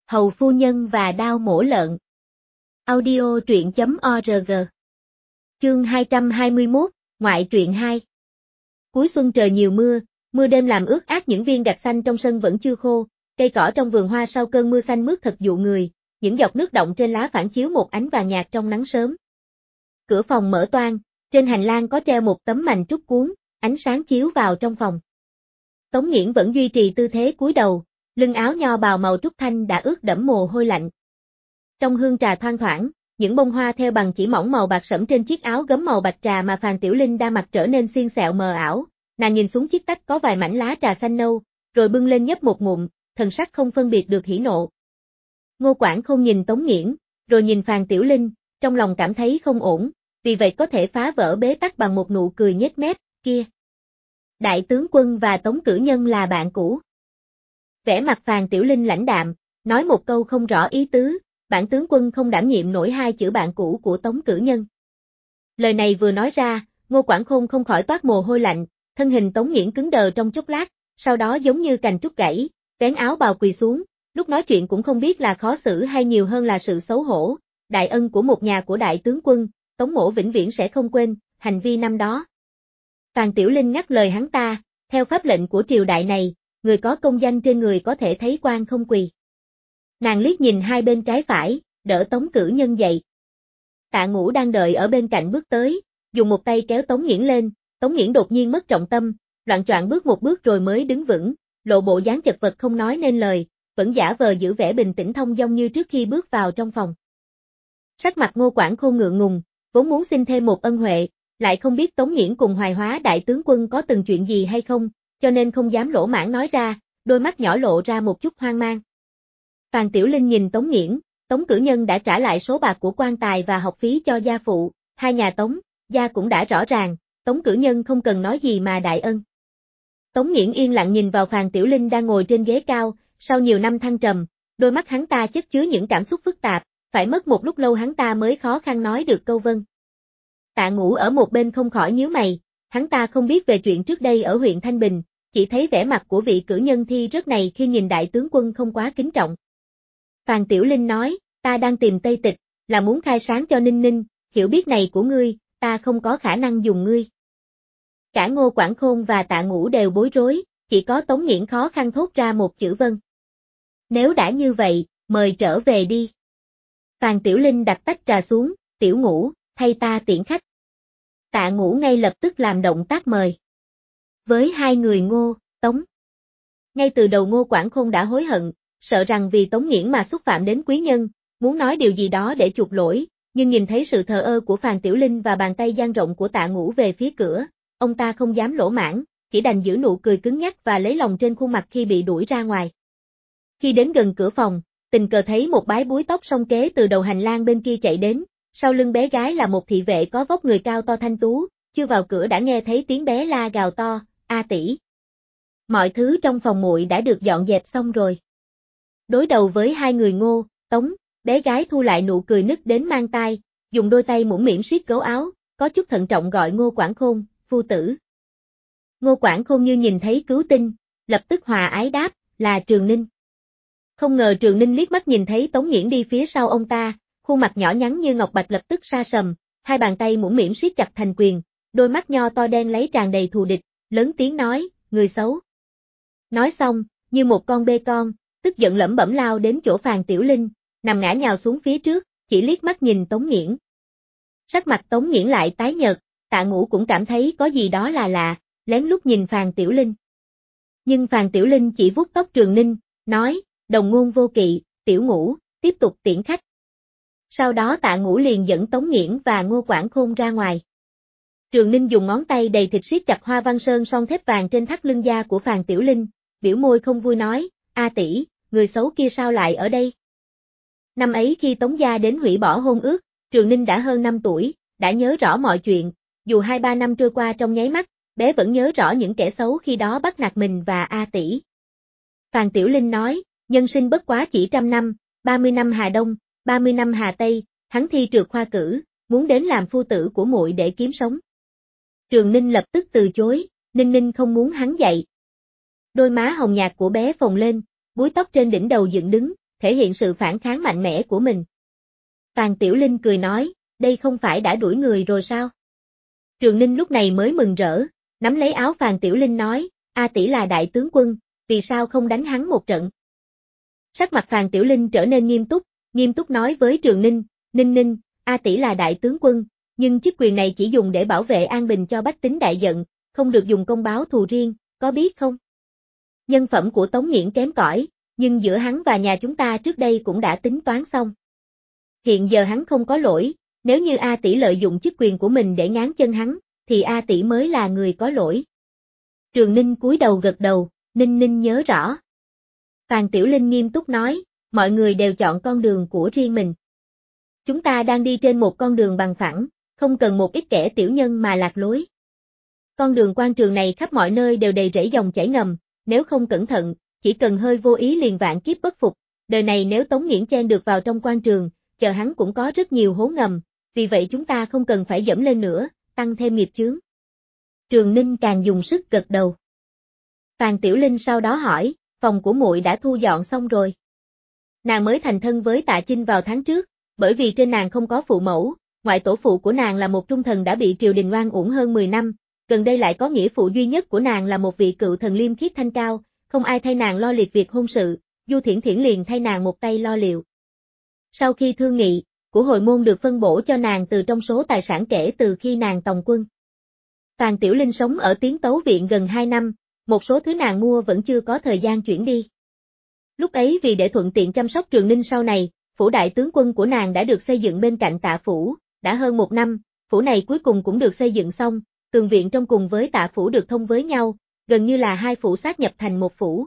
Hầu phu nhân và đao mổ lợn. Audio truyện.org. Chương 221, ngoại truyện 2. Cuối xuân trời nhiều mưa, mưa đêm làm ướt át những viên gạch xanh trong sân vẫn chưa khô, cây cỏ trong vườn hoa sau cơn mưa xanh mướt thật dụ người, những giọt nước đọng trên lá phản chiếu một ánh vàng nhạt trong nắng sớm. Cửa phòng mở toang, trên hành lang có treo một tấm mành trúc cuốn, ánh sáng chiếu vào trong phòng. Tống Nghiễn vẫn duy trì tư thế cúi đầu, lưng áo nho bào màu trúc thanh đã ướt đẫm mồ hôi lạnh. Trong hương trà thoang thoảng, những bông hoa theo bằng chỉ mỏng màu bạc sẫm trên chiếc áo gấm màu bạch trà mà Phàn Tiểu Linh đang mặc trở nên xiên xẹo mờ ảo. Nàng nhìn xuống chiếc tách có vài mảnh lá trà xanh nâu, rồi bưng lên nhấp một ngụm, thần sắc không phân biệt được hỉ nộ. Ngô Quảng Khôn nhìn Tống Nghiễn, rồi nhìn Phàn Tiểu Linh, trong lòng cảm thấy không ổn, vì vậy có thể phá vỡ bế tắc bằng một nụ cười nhếch mép, kia. Đại tướng quân và Tống Cử Nhân là bạn cũ. Vẻ mặt Phàn Tiểu Linh lãnh đạm, nói một câu không rõ ý tứ, bản tướng quân không đảm nhiệm nổi hai chữ bạn cũ của Tống Cử Nhân. Lời này vừa nói ra, Ngô Quảng Khôn không khỏi toát mồ hôi lạnh, thân hình Tống Nghiễn cứng đờ trong chốc lát, sau đó giống như cành trúc gãy, vén áo bào quỳ xuống, lúc nói chuyện cũng không biết là khó xử hay nhiều hơn là sự xấu hổ, đại ân của một nhà của đại tướng quân, Tống mỗ vĩnh viễn sẽ không quên, hành vi năm đó. Phàn Tiểu Linh ngắt lời hắn ta, theo pháp lệnh của triều đại này, người có công danh trên người có thể thấy quan không quỳ. Nàng liếc nhìn hai bên trái phải, đỡ Tống Cử Nhân dậy. Tạ Ngũ đang đợi ở bên cạnh bước tới, dùng một tay kéo Tống Nghiễn lên, Tống Nghiễn đột nhiên mất trọng tâm, loạng choạng bước một bước rồi mới đứng vững, lộ bộ dáng chật vật không nói nên lời, vẫn giả vờ giữ vẻ bình tĩnh thông dong như trước khi bước vào trong phòng. Sắc mặt Ngô Quảng Khôn ngượng ngùng, vốn muốn xin thêm một ân huệ, lại không biết Tống Nghiễn cùng Hoài Hóa đại tướng quân có từng chuyện gì hay không, cho nên không dám lỗ mãng nói ra, đôi mắt nhỏ lộ ra một chút hoang mang. Phàn Tiểu Linh nhìn Tống Nghiễn, Tống Cử Nhân đã trả lại số bạc của quan tài và học phí cho gia phụ, hai nhà Tống, gia cũng đã rõ ràng, Tống Cử Nhân không cần nói gì mà đại ân. Tống Nghiễn yên lặng nhìn vào Phàn Tiểu Linh đang ngồi trên ghế cao, sau nhiều năm thăng trầm, đôi mắt hắn ta chất chứa những cảm xúc phức tạp, phải mất một lúc lâu hắn ta mới khó khăn nói được câu vâng. Tạ Ngũ ở một bên không khỏi nhíu mày, hắn ta không biết về chuyện trước đây ở huyện Thanh Bình, chỉ thấy vẻ mặt của vị cử nhân thi rớt này khi nhìn đại tướng quân không quá kính trọng. Phàn Tiểu Linh nói, ta đang tìm Tây Tịch, là muốn khai sáng cho Ninh Ninh, hiểu biết này của ngươi, ta không có khả năng dùng ngươi. Cả Ngô Quảng Khôn và Tạ Ngũ đều bối rối, chỉ có Tống Nghiễn khó khăn thốt ra một chữ vâng. Nếu đã như vậy, mời trở về đi. Phàn Tiểu Linh đặt tách trà xuống, Tiểu Ngũ, thay ta tiễn khách. Tạ Ngũ ngay lập tức làm động tác mời. Với hai người Ngô, Tống. Ngay từ đầu Ngô Quảng Khôn đã hối hận, sợ rằng vì Tống Nghiễn mà xúc phạm đến quý nhân, muốn nói điều gì đó để chuộc lỗi, nhưng nhìn thấy sự thờ ơ của Phàn Tiểu Linh và bàn tay dang rộng của Tạ Ngũ về phía cửa, ông ta không dám lỗ mãng, chỉ đành giữ nụ cười cứng nhắc và lấy lòng trên khuôn mặt khi bị đuổi ra ngoài. Khi đến gần cửa phòng, tình cờ thấy một bái búi tóc song kế từ đầu hành lang bên kia chạy đến, sau lưng bé gái là một thị vệ có vóc người cao to thanh tú, chưa vào cửa đã nghe thấy tiếng bé la gào to, "A tỷ, mọi thứ trong phòng muội đã được dọn dẹp xong rồi." Đối đầu với hai người Ngô, Tống, bé gái thu lại nụ cười nức đến mang tai, dùng đôi tay mũm mĩm siết gấu áo, có chút thận trọng gọi Ngô Quảng Khôn, "Phu tử." Ngô Quảng Khôn như nhìn thấy cứu tinh, lập tức hòa ái đáp, "Là Trường Ninh." Không ngờ Trường Ninh liếc mắt nhìn thấy Tống Nghiễn đi phía sau ông ta, khuôn mặt nhỏ nhắn như ngọc bạch lập tức sa sầm, hai bàn tay mũm mĩm siết chặt thành quyền, đôi mắt nho to đen lấy tràn đầy thù địch, lớn tiếng nói, "Người xấu." Nói xong, như một con bê con, tức giận lẩm bẩm lao đến chỗ Phàn Tiểu Linh, nằm ngã nhào xuống phía trước, chỉ liếc mắt nhìn Tống Nghiễn. Sắc mặt Tống Nghiễn lại tái nhợt, Tạ Ngũ cũng cảm thấy có gì đó là lạ, lén lút nhìn Phàn Tiểu Linh. Nhưng Phàn Tiểu Linh chỉ vuốt tóc Trường Ninh, nói, "Đồng ngôn vô kỵ, Tiểu Ngũ, tiếp tục tiễn khách." Sau đó Tạ Ngũ liền dẫn Tống Nghiễn và Ngô Quảng Khôn ra ngoài. Trường Ninh dùng ngón tay đầy thịt siết chặt hoa văn sơn son thép vàng trên thắt lưng da của Phàn Tiểu Linh, biểu môi không vui nói, "A tỷ, người xấu kia sao lại ở đây?" Năm ấy khi Tống gia đến hủy bỏ hôn ước, Trường Ninh đã hơn 5 tuổi, đã nhớ rõ mọi chuyện, dù 2-3 năm trôi qua trong nháy mắt, bé vẫn nhớ rõ những kẻ xấu khi đó bắt nạt mình và A tỷ. Phàn Tiểu Linh nói, "Nhân sinh bất quá chỉ 100 năm, 30 năm Hà Đông, 30 năm Hà Tây, hắn thi trượt khoa cử, muốn đến làm phu tử của muội để kiếm sống." Trường Ninh lập tức từ chối, Ninh Ninh không muốn hắn dạy. Đôi má hồng nhạt của bé phồng lên, búi tóc trên đỉnh đầu dựng đứng, thể hiện sự phản kháng mạnh mẽ của mình. Phàn Tiểu Linh cười nói, đây không phải đã đuổi người rồi sao? Trường Ninh lúc này mới mừng rỡ, nắm lấy áo Phàn Tiểu Linh nói, A tỷ là đại tướng quân, vì sao không đánh hắn một trận? Sắc mặt Phàn Tiểu Linh trở nên nghiêm túc nói với Trường Ninh, Ninh, A tỷ là đại tướng quân, nhưng chức quyền này chỉ dùng để bảo vệ an bình cho bách tính đại giận, không được dùng công báo thù riêng, có biết không? Nhân phẩm của Tống Nghiễn kém cỏi, nhưng giữa hắn và nhà chúng ta trước đây cũng đã tính toán xong. Hiện giờ hắn không có lỗi, nếu như A tỷ lợi dụng chức quyền của mình để ngáng chân hắn, thì A tỷ mới là người có lỗi. Trường Ninh cúi đầu gật đầu, Ninh nhớ rõ. Phàn Tiểu Linh nghiêm túc nói, mọi người đều chọn con đường của riêng mình. Chúng ta đang đi trên một con đường bằng phẳng, không cần một ít kẻ tiểu nhân mà lạc lối. Con đường quan trường này khắp mọi nơi đều đầy rẫy dòng chảy ngầm, nếu không cẩn thận, chỉ cần hơi vô ý liền vạn kiếp bất phục. Đời này nếu Tống Nghiễn chen được vào trong quan trường, chờ hắn cũng có rất nhiều hố ngầm, vì vậy chúng ta không cần phải dẫm lên nữa, tăng thêm nghiệp chướng. Trường Ninh càng dùng sức gật đầu. Phàn Tiểu Linh sau đó hỏi, phòng của muội đã thu dọn xong rồi. Nàng mới thành thân với Tạ Chinh vào tháng trước, bởi vì trên nàng không có phụ mẫu, ngoại tổ phụ của nàng là một trung thần đã bị triều đình oan uổng hơn 10 năm, gần đây lại có nghĩa phụ duy nhất của nàng là một vị cựu thần liêm khiết thanh cao, không ai thay nàng lo liệt việc hôn sự, Du Thiển Thiển liền thay nàng một tay lo liệu. Sau khi thương nghị, của hồi môn được phân bổ cho nàng từ trong số tài sản kể từ khi nàng tòng quân. Phàn Tiểu Linh sống ở Tiến Tấu Viện gần 2 năm, một số thứ nàng mua vẫn chưa có thời gian chuyển đi. Lúc ấy vì để thuận tiện chăm sóc Trường Ninh sau này, phủ đại tướng quân của nàng đã được xây dựng bên cạnh Tạ phủ, đã hơn 1 năm, phủ này cuối cùng cũng được xây dựng xong, tường viện trong cùng với Tạ phủ được thông với nhau, gần như là hai phủ sát nhập thành một phủ.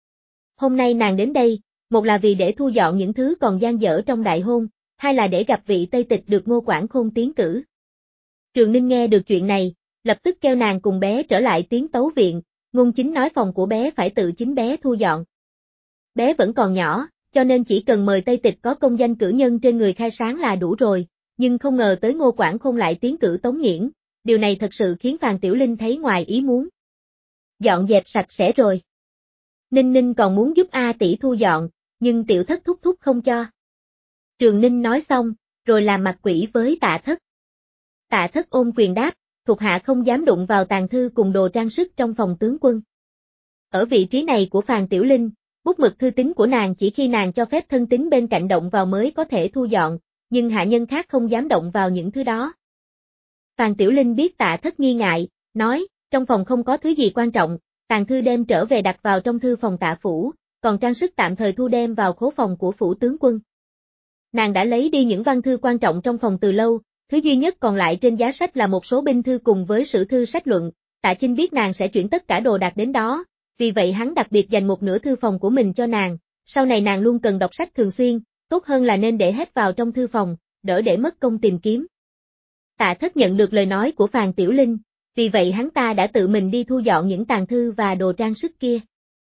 Hôm nay nàng đến đây, một là vì để thu dọn những thứ còn dang dở trong đại hôn, hai là để gặp vị Tây Tịch được Ngô Quảng Khôn tiến cử. Trường Ninh nghe được chuyện này, lập tức kêu nàng cùng bé trở lại Tiến Tấu Viện, Ngôn Chính nói phòng của bé phải tự chính bé thu dọn. Bé vẫn còn nhỏ, cho nên chỉ cần mời Tây Tịch có công danh cử nhân trên người khai sáng là đủ rồi, nhưng không ngờ tới Ngô Quảng Khôn lại tiến cử Tống Nghiễn, điều này thật sự khiến Phàn Tiểu Linh thấy ngoài ý muốn. Dọn dẹp sạch sẽ rồi. Ninh còn muốn giúp A tỷ thu dọn, nhưng tiểu thất thúc không cho. Trường Ninh nói xong, rồi làm mặt quỷ với Tạ Thất. Tạ Thất ôm quyền đáp, thuộc hạ không dám đụng vào tàn thư cùng đồ trang sức trong phòng tướng quân. Ở vị trí này của Phàn Tiểu Linh, bút mực thư tín của nàng chỉ khi nàng cho phép thân tín bên cạnh động vào mới có thể thu dọn, nhưng hạ nhân khác không dám động vào những thứ đó. Phàn Tiểu Linh biết Tạ Thất nghi ngại, nói, trong phòng không có thứ gì quan trọng, tàn thư đem trở về đặt vào trong thư phòng Tạ phủ, còn trang sức tạm thời thu đem vào khố phòng của phủ tướng quân. Nàng đã lấy đi những văn thư quan trọng trong phòng từ lâu, thứ duy nhất còn lại trên giá sách là một số binh thư cùng với sử thư sách luận. Tạ Chinh biết nàng sẽ chuyển tất cả đồ đạc đến đó, vì vậy hắn đặc biệt dành một nửa thư phòng của mình cho nàng, sau này nàng luôn cần đọc sách thường xuyên, tốt hơn là nên để hết vào trong thư phòng, đỡ để mất công tìm kiếm. Tạ Thất nhận được lời nói của Phàn Tiểu Linh, vì vậy hắn ta đã tự mình đi thu dọn những tàn thư và đồ trang sức kia.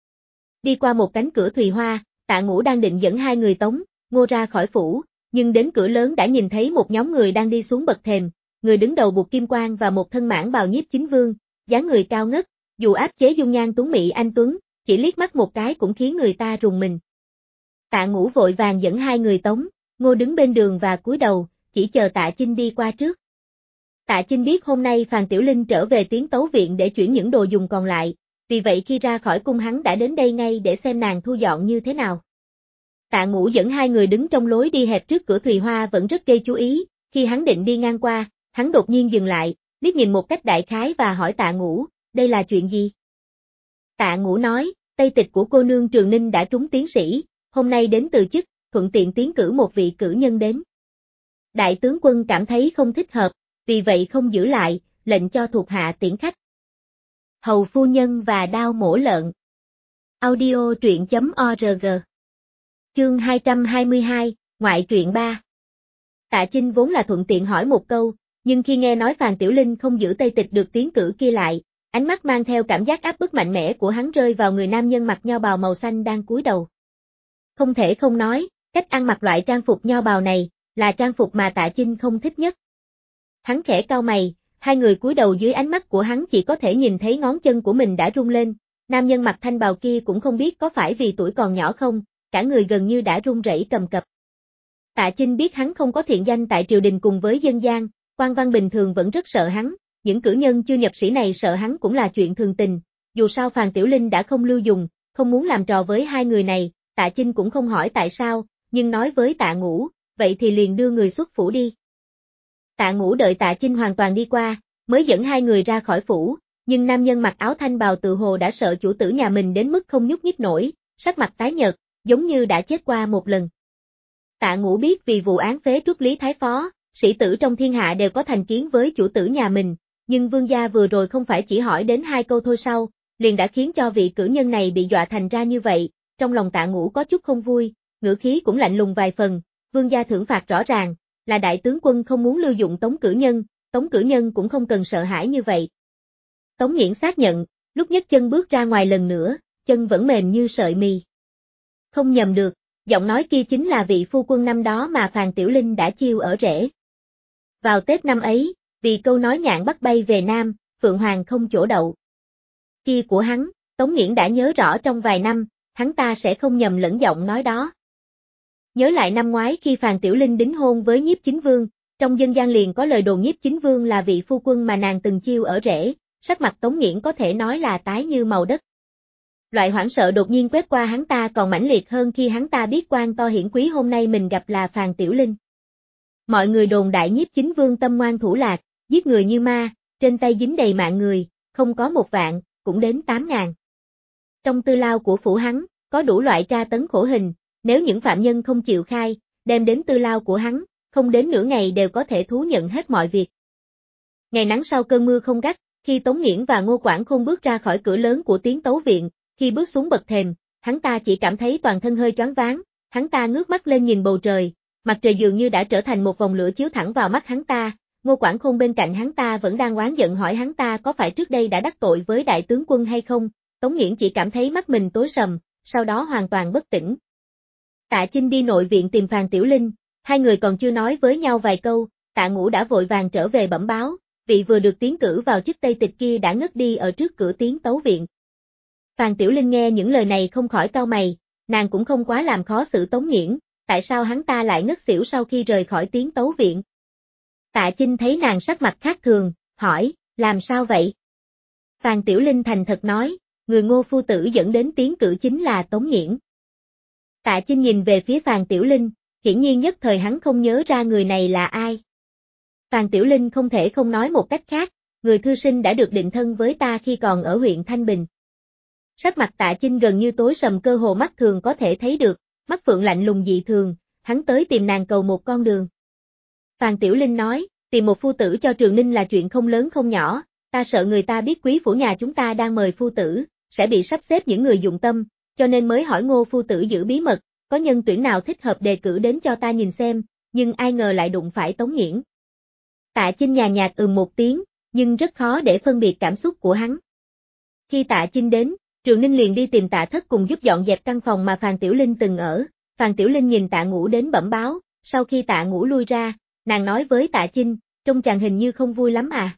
Đi qua một cánh cửa Thùy Hoa, Tạ Ngũ đang định dẫn hai người Tống, Ngô ra khỏi phủ, nhưng đến cửa lớn đã nhìn thấy một nhóm người đang đi xuống bậc thềm, người đứng đầu buộc kim quan và một thân mãn bào Nhiếp Chính Vương, dáng người cao ngất, dù áp chế dung nhan tuấn mỹ anh tuấn, chỉ liếc mắt một cái cũng khiến người ta rùng mình. Tạ Ngũ vội vàng dẫn hai người Tống, Ngô đứng bên đường và cúi đầu, chỉ chờ Tạ Chinh đi qua trước. Tạ Chinh biết hôm nay Phàn Tiểu Linh trở về Tiến Tấu Viện để chuyển những đồ dùng còn lại, vì vậy khi ra khỏi cung hắn đã đến đây ngay để xem nàng thu dọn như thế nào. Tạ Ngũ dẫn hai người đứng trong lối đi hẹp trước cửa Thùy Hoa vẫn rất gây chú ý, khi hắn định đi ngang qua, hắn đột nhiên dừng lại, liếc nhìn một cách đại khái và hỏi Tạ Ngũ, đây là chuyện gì? Tạ Ngũ nói, Tây Tịch của cô nương Trường Ninh đã trúng tiến sĩ, hôm nay đến từ chức, thuận tiện tiến cử một vị cử nhân đến. Đại tướng quân cảm thấy không thích hợp, vì vậy không giữ lại, lệnh cho thuộc hạ tiễn khách. Hầu phu nhân và đao mổ lợn. Audio truyện.org. Chương 222, ngoại truyện 3. Tạ Chinh vốn là thuận tiện hỏi một câu, nhưng khi nghe nói Phàn Tiểu Linh không giữ Tây Tịch được tiến cử kia lại, ánh mắt mang theo cảm giác áp bức mạnh mẽ của hắn rơi vào người nam nhân mặc nho bào màu xanh đang cúi đầu. Không thể không nói, cách ăn mặc loại trang phục nho bào này, là trang phục mà Tạ Chinh không thích nhất. Hắn khẽ cau mày, hai người cúi đầu dưới ánh mắt của hắn chỉ có thể nhìn thấy ngón chân của mình đã rung lên, nam nhân mặc thanh bào kia cũng không biết có phải vì tuổi còn nhỏ không, cả người gần như đã run rẩy cầm cập. Tạ Chinh biết hắn không có thiện danh tại triều đình cùng với dân gian, quan văn bình thường vẫn rất sợ hắn, những cử nhân chưa nhập sĩ này sợ hắn cũng là chuyện thường tình, dù sao Phàn Tiểu Linh đã không lưu dùng, không muốn làm trò với hai người này, Tạ Chinh cũng không hỏi tại sao, nhưng nói với Tạ Ngũ, vậy thì liền đưa người xuất phủ đi. Tạ Ngũ đợi Tạ Chinh hoàn toàn đi qua, mới dẫn hai người ra khỏi phủ, nhưng nam nhân mặc áo thanh bào tự hồ đã sợ chủ tử nhà mình đến mức không nhúc nhích nổi, sắc mặt tái nhợt, giống như đã chết qua một lần. Tạ Ngũ biết vì vụ án phế truất Lý Thái Phó, sĩ tử trong thiên hạ đều có thành kiến với chủ tử nhà mình, nhưng vương gia vừa rồi không phải chỉ hỏi đến hai câu thôi sau, liền đã khiến cho vị cử nhân này bị dọa thành ra như vậy, trong lòng Tạ Ngũ có chút không vui, ngữ khí cũng lạnh lùng vài phần, vương gia thưởng phạt rõ ràng, là đại tướng quân không muốn lưu dụng Tống cử nhân cũng không cần sợ hãi như vậy. Tống Nghiễn xác nhận, lúc nhấc chân bước ra ngoài lần nữa, chân vẫn mềm như sợi mì. Không nhầm được, giọng nói kia chính là vị phu quân năm đó mà Phàn Tiểu Linh đã chiêu ở rễ. Vào Tết năm ấy, vì câu nói nhạn bắt bay về Nam, Phượng Hoàng không chỗ đậu. Chi của hắn, Tống Nghiễn đã nhớ rõ trong vài năm, hắn ta sẽ không nhầm lẫn giọng nói đó. Nhớ lại năm ngoái khi Phàn Tiểu Linh đính hôn với Nhiếp Chính Vương, trong dân gian liền có lời đồn Nhiếp Chính Vương là vị phu quân mà nàng từng chiêu ở rễ, sắc mặt Tống Nghiễn có thể nói là tái như màu đất. Loại hoảng sợ đột nhiên quét qua hắn ta còn mãnh liệt hơn khi hắn ta biết quan to hiển quý hôm nay mình gặp là Phàn Tiểu Linh. Mọi người đồn đại Nhiếp Chính Vương tâm ngoan thủ lạc, giết người như ma, trên tay dính đầy mạng người, không có 1.000, cũng đến 8.000. Trong tư lao của phủ hắn, có đủ loại tra tấn khổ hình, nếu những phạm nhân không chịu khai, đem đến tư lao của hắn, không đến nửa ngày đều có thể thú nhận hết mọi việc. Ngày nắng sau cơn mưa không gắt, khi Tống Nghiễn và Ngô Quảng Khôn bước ra khỏi cửa lớn của Tiến Tấu Viện, khi bước xuống bậc thềm, hắn ta chỉ cảm thấy toàn thân hơi choáng váng, hắn ta ngước mắt lên nhìn bầu trời, mặt trời dường như đã trở thành một vòng lửa chiếu thẳng vào mắt hắn ta, Ngô Quảng Khôn bên cạnh hắn ta vẫn đang oán giận hỏi hắn ta có phải trước đây đã đắc tội với đại tướng quân hay không, Tống Nghiễn chỉ cảm thấy mắt mình tối sầm, sau đó hoàn toàn bất tỉnh. Tạ Chinh đi nội viện tìm Phàn Tiểu Linh, hai người còn chưa nói với nhau vài câu, Tạ Ngũ đã vội vàng trở về bẩm báo, vị vừa được tiến cử vào chức Tây Tịch kia đã ngất đi ở trước cửa Tiến Tấu Viện. Phàn Tiểu Linh nghe những lời này không khỏi cau mày, nàng cũng không quá làm khó xử Tống Nghiễn, tại sao hắn ta lại ngất xỉu sau khi rời khỏi Tiến Tấu Viện. Tạ Chinh thấy nàng sắc mặt khác thường, hỏi, làm sao vậy? Phàn Tiểu Linh thành thật nói, người Ngô phu tử dẫn đến tiến cử chính là Tống Nghiễn. Tạ Chinh nhìn về phía Phàn Tiểu Linh, hiển nhiên nhất thời hắn không nhớ ra người này là ai. Phàn Tiểu Linh không thể không nói một cách khác, người thư sinh đã được định thân với ta khi còn ở huyện Thanh Bình. Sắc mặt Tạ Chinh gần như tối sầm cơ hồ mắt thường có thể thấy được, mắt phượng lạnh lùng dị thường, hắn tới tìm nàng cầu một con đường. Phàn Tiểu Linh nói, tìm một phu tử cho Trường Ninh là chuyện không lớn không nhỏ, ta sợ người ta biết quý phủ nhà chúng ta đang mời phu tử, sẽ bị sắp xếp những người dụng tâm, cho nên mới hỏi Ngô phu tử giữ bí mật, có nhân tuyển nào thích hợp đề cử đến cho ta nhìn xem, nhưng ai ngờ lại đụng phải Tống Nghiễn. Tạ Chinh nhàn nhạt một tiếng, nhưng rất khó để phân biệt cảm xúc của hắn. Khi Tạ Chinh đến, Trường Ninh liền đi tìm Tạ Thất cùng giúp dọn dẹp căn phòng mà Phàn Tiểu Linh từng ở, Phàn Tiểu Linh nhìn Tạ Ngũ đến bẩm báo, sau khi Tạ Ngũ lui ra, nàng nói với Tạ Chinh, trông chàng hình như không vui lắm à.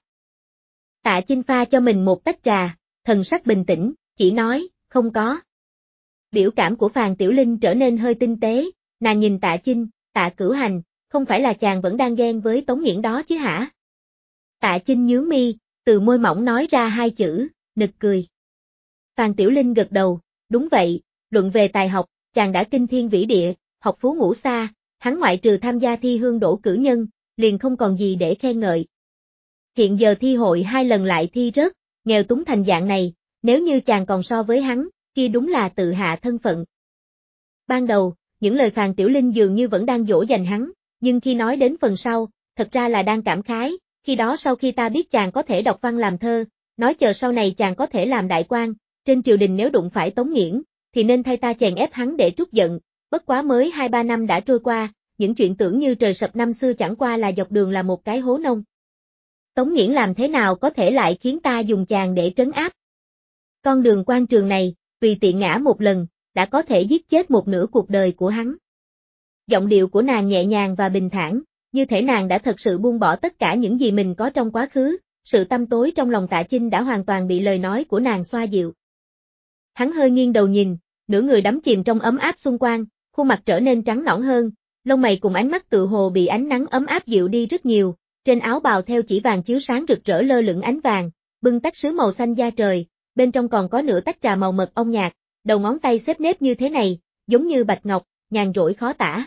Tạ Chinh pha cho mình một tách trà, thần sắc bình tĩnh, chỉ nói, không có. Biểu cảm của Phàn Tiểu Linh trở nên hơi tinh tế, nàng nhìn Tạ Chinh, Tạ Cửu Hành, không phải là chàng vẫn đang ghen với Tống Nghiễn đó chứ hả? Tạ Chinh nhướng mi, từ môi mỏng nói ra hai chữ, nực cười. Phàn Tiểu Linh gật đầu, đúng vậy, luận về tài học, chàng đã kinh thiên vĩ địa, học phú ngũ xa, hắn ngoại trừ tham gia thi hương đỗ cử nhân, liền không còn gì để khen ngợi. Hiện giờ thi hội 2 lần lại thi rớt, nghèo túng thành dạng này, nếu như chàng còn so với hắn, kia đúng là tự hạ thân phận. Ban đầu, những lời Phàn Tiểu Linh dường như vẫn đang dỗ dành hắn, nhưng khi nói đến phần sau, thật ra là đang cảm khái, khi đó sau khi ta biết chàng có thể đọc văn làm thơ, nói chờ sau này chàng có thể làm đại quan, trên triều đình nếu đụng phải Tống Nghiễn, thì nên thay ta chèn ép hắn để trút giận, bất quá mới 2-3 năm đã trôi qua, những chuyện tưởng như trời sập năm xưa chẳng qua là dọc đường là một cái hố nông. Tống Nghiễn làm thế nào có thể lại khiến ta dùng chàng để trấn áp? Con đường quan trường này, vì tiện ngã một lần, đã có thể giết chết một nửa cuộc đời của hắn. Giọng điệu của nàng nhẹ nhàng và bình thản, như thể nàng đã thật sự buông bỏ tất cả những gì mình có trong quá khứ, sự tăm tối trong lòng Tạ Chinh đã hoàn toàn bị lời nói của nàng xoa dịu. Hắn hơi nghiêng đầu nhìn, nửa người đắm chìm trong ấm áp xuân quang, khuôn mặt trở nên trắng nõn hơn, lông mày cùng ánh mắt tựa hồ bị ánh nắng ấm áp dịu đi rất nhiều, trên áo bào theo chỉ vàng chiếu sáng rực rỡ lơ lửng ánh vàng, bưng tách sứ màu xanh da trời, bên trong còn có nửa tách trà màu mật ong nhạt, đầu ngón tay xếp nếp như thế này, giống như bạch ngọc, nhàn rỗi khó tả.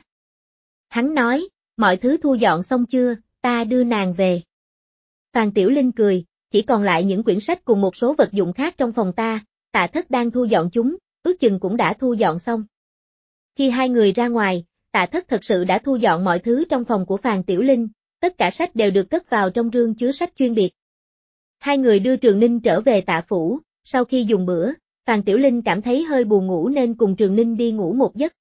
Hắn nói, mọi thứ thu dọn xong chưa, ta đưa nàng về. Phàn Tiểu Linh cười, chỉ còn lại những quyển sách cùng một số vật dụng khác trong phòng ta, Tạ Thất đang thu dọn chúng, ước chừng cũng đã thu dọn xong. Khi hai người ra ngoài, Tạ Thất thật sự đã thu dọn mọi thứ trong phòng của Phàn Tiểu Linh, tất cả sách đều được cất vào trong rương chứa sách chuyên biệt. Hai người đưa Trường Ninh trở về Tạ phủ, sau khi dùng bữa, Phàn Tiểu Linh cảm thấy hơi buồn ngủ nên cùng Trường Ninh đi ngủ một giấc.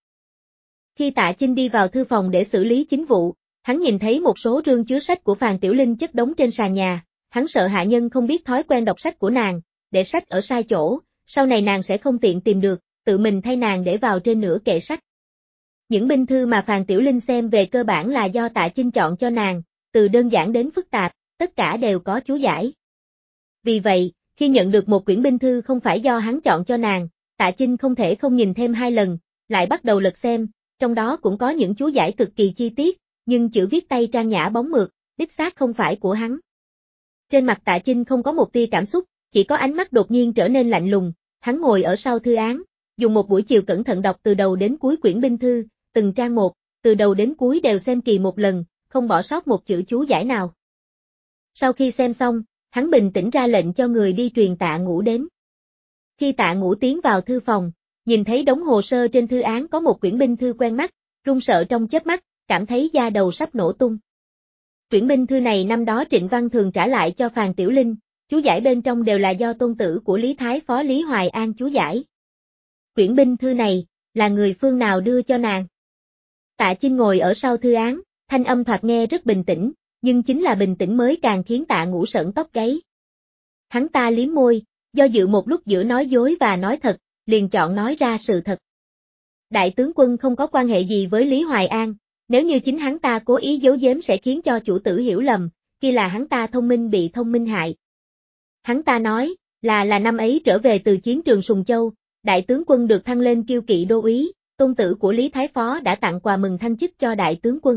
Khi Tạ Chinh đi vào thư phòng để xử lý chính vụ, hắn nhìn thấy một số rương chứa sách của Phàn Tiểu Linh chất đống trên sàn nhà, hắn sợ hạ nhân không biết thói quen đọc sách của nàng, để sách ở sai chỗ, sau này nàng sẽ không tiện tìm được, tự mình thay nàng để vào trên nửa kệ sách. Những binh thư mà Phàn Tiểu Linh xem về cơ bản là do Tạ Chinh chọn cho nàng, từ đơn giản đến phức tạp, tất cả đều có chú giải. Vì vậy, khi nhận được một quyển binh thư không phải do hắn chọn cho nàng, Tạ Chinh không thể không nhìn thêm hai lần, lại bắt đầu lật xem, trong đó cũng có những chú giải cực kỳ chi tiết, nhưng chữ viết tay trang nhã bóng mượt, đích xác không phải của hắn. Trên mặt Tạ Chinh không có một tia cảm xúc, chỉ có ánh mắt đột nhiên trở nên lạnh lùng, hắn ngồi ở sau thư án, dùng một buổi chiều cẩn thận đọc từ đầu đến cuối quyển binh thư, từng trang một, từ đầu đến cuối đều xem kỳ một lần, không bỏ sót một chữ chú giải nào. Sau khi xem xong, hắn bình tĩnh ra lệnh cho người đi truyền Tạ Ngũ đến. Khi Tạ Ngũ tiến vào thư phòng, nhìn thấy đống hồ sơ trên thư án có một quyển binh thư quen mắt, run sợ trong chớp mắt, cảm thấy da đầu sắp nổ tung. Quyển binh thư này năm đó Trịnh Văn Thường trả lại cho Phàn Tiểu Linh, chú giải bên trong đều là do tôn tử của Lý Thái Phó Lý Hoài An chú giải. Quyển binh thư này, là người phương nào đưa cho nàng? Tạ Chinh ngồi ở sau thư án, thanh âm thoạt nghe rất bình tĩnh, nhưng chính là bình tĩnh mới càng khiến Tạ Ngũ sởn tóc gáy. Hắn ta liếm môi, do dự một lúc giữa nói dối và nói thật, liền chọn nói ra sự thật. Đại tướng quân không có quan hệ gì với Lý Hoài An, nếu như chính hắn ta cố ý giấu giếm sẽ khiến cho chủ tử hiểu lầm, khi là hắn ta thông minh bị thông minh hại. Hắn ta nói, là năm ấy trở về từ chiến trường Sùng Châu, đại tướng quân được thăng lên kiêu kỵ đô úy, tôn tử của Lý Thái Phó đã tặng quà mừng thăng chức cho đại tướng quân.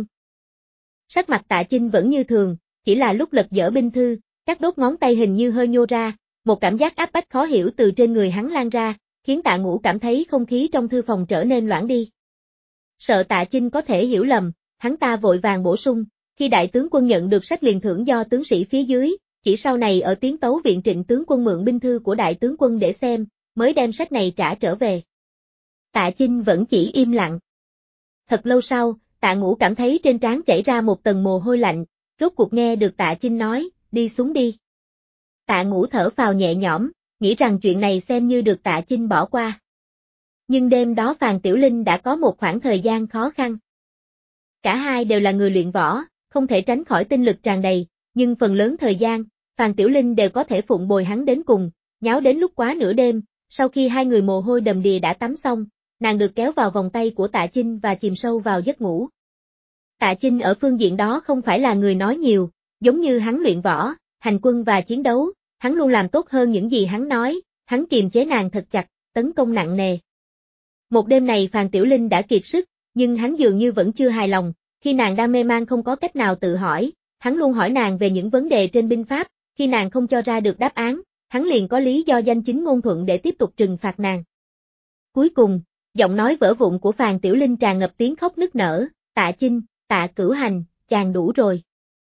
Sắc mặt Tạ Chinh vẫn như thường, chỉ là lúc lật dở binh thư, các đốt ngón tay hình như hơi nhô ra, một cảm giác áp bách khó hiểu từ trên người hắn lan ra, khiến Tạ Ngũ cảm thấy không khí trong thư phòng trở nên loãng đi. Sợ Tạ Chinh có thể hiểu lầm, hắn ta vội vàng bổ sung, khi đại tướng quân nhận được sách liền thưởng do tướng sĩ phía dưới, chỉ sau này ở Tiến Tấu viện Trịnh tướng quân mượn binh thư của đại tướng quân để xem, mới đem sách này trả trở về. Tạ Chinh vẫn chỉ im lặng. Thật lâu sau, Tạ Ngũ cảm thấy trên trán chảy ra một tầng mồ hôi lạnh, rốt cuộc nghe được Tạ Chinh nói, đi xuống đi. Tạ Ngũ thở phào nhẹ nhõm, nghĩ rằng chuyện này xem như được Tạ Chinh bỏ qua. Nhưng đêm đó Phàn Tiểu Linh đã có một khoảng thời gian khó khăn. Cả hai đều là người luyện võ, không thể tránh khỏi tinh lực tràn đầy, nhưng phần lớn thời gian, Phàn Tiểu Linh đều có thể phụng bồi hắn đến cùng, nháo đến lúc quá nửa đêm, sau khi hai người mồ hôi đầm đìa đã tắm xong, nàng được kéo vào vòng tay của Tạ Chinh và chìm sâu vào giấc ngủ. Tạ Chinh ở phương diện đó không phải là người nói nhiều, giống như hắn luyện võ, hành quân và chiến đấu, hắn luôn làm tốt hơn những gì hắn nói, hắn kiềm chế nàng thật chặt, tấn công nặng nề. Một đêm này Phàn Tiểu Linh đã kiệt sức, nhưng hắn dường như vẫn chưa hài lòng, khi nàng đang mê man không có cách nào tự hỏi, hắn luôn hỏi nàng về những vấn đề trên binh pháp, khi nàng không cho ra được đáp án, hắn liền có lý do danh chính ngôn thuận để tiếp tục trừng phạt nàng. Cuối cùng, giọng nói vỡ vụn của Phàn Tiểu Linh tràn ngập tiếng khóc nức nở, Tạ Chinh, Tạ Cửu Hành, chàng đủ rồi.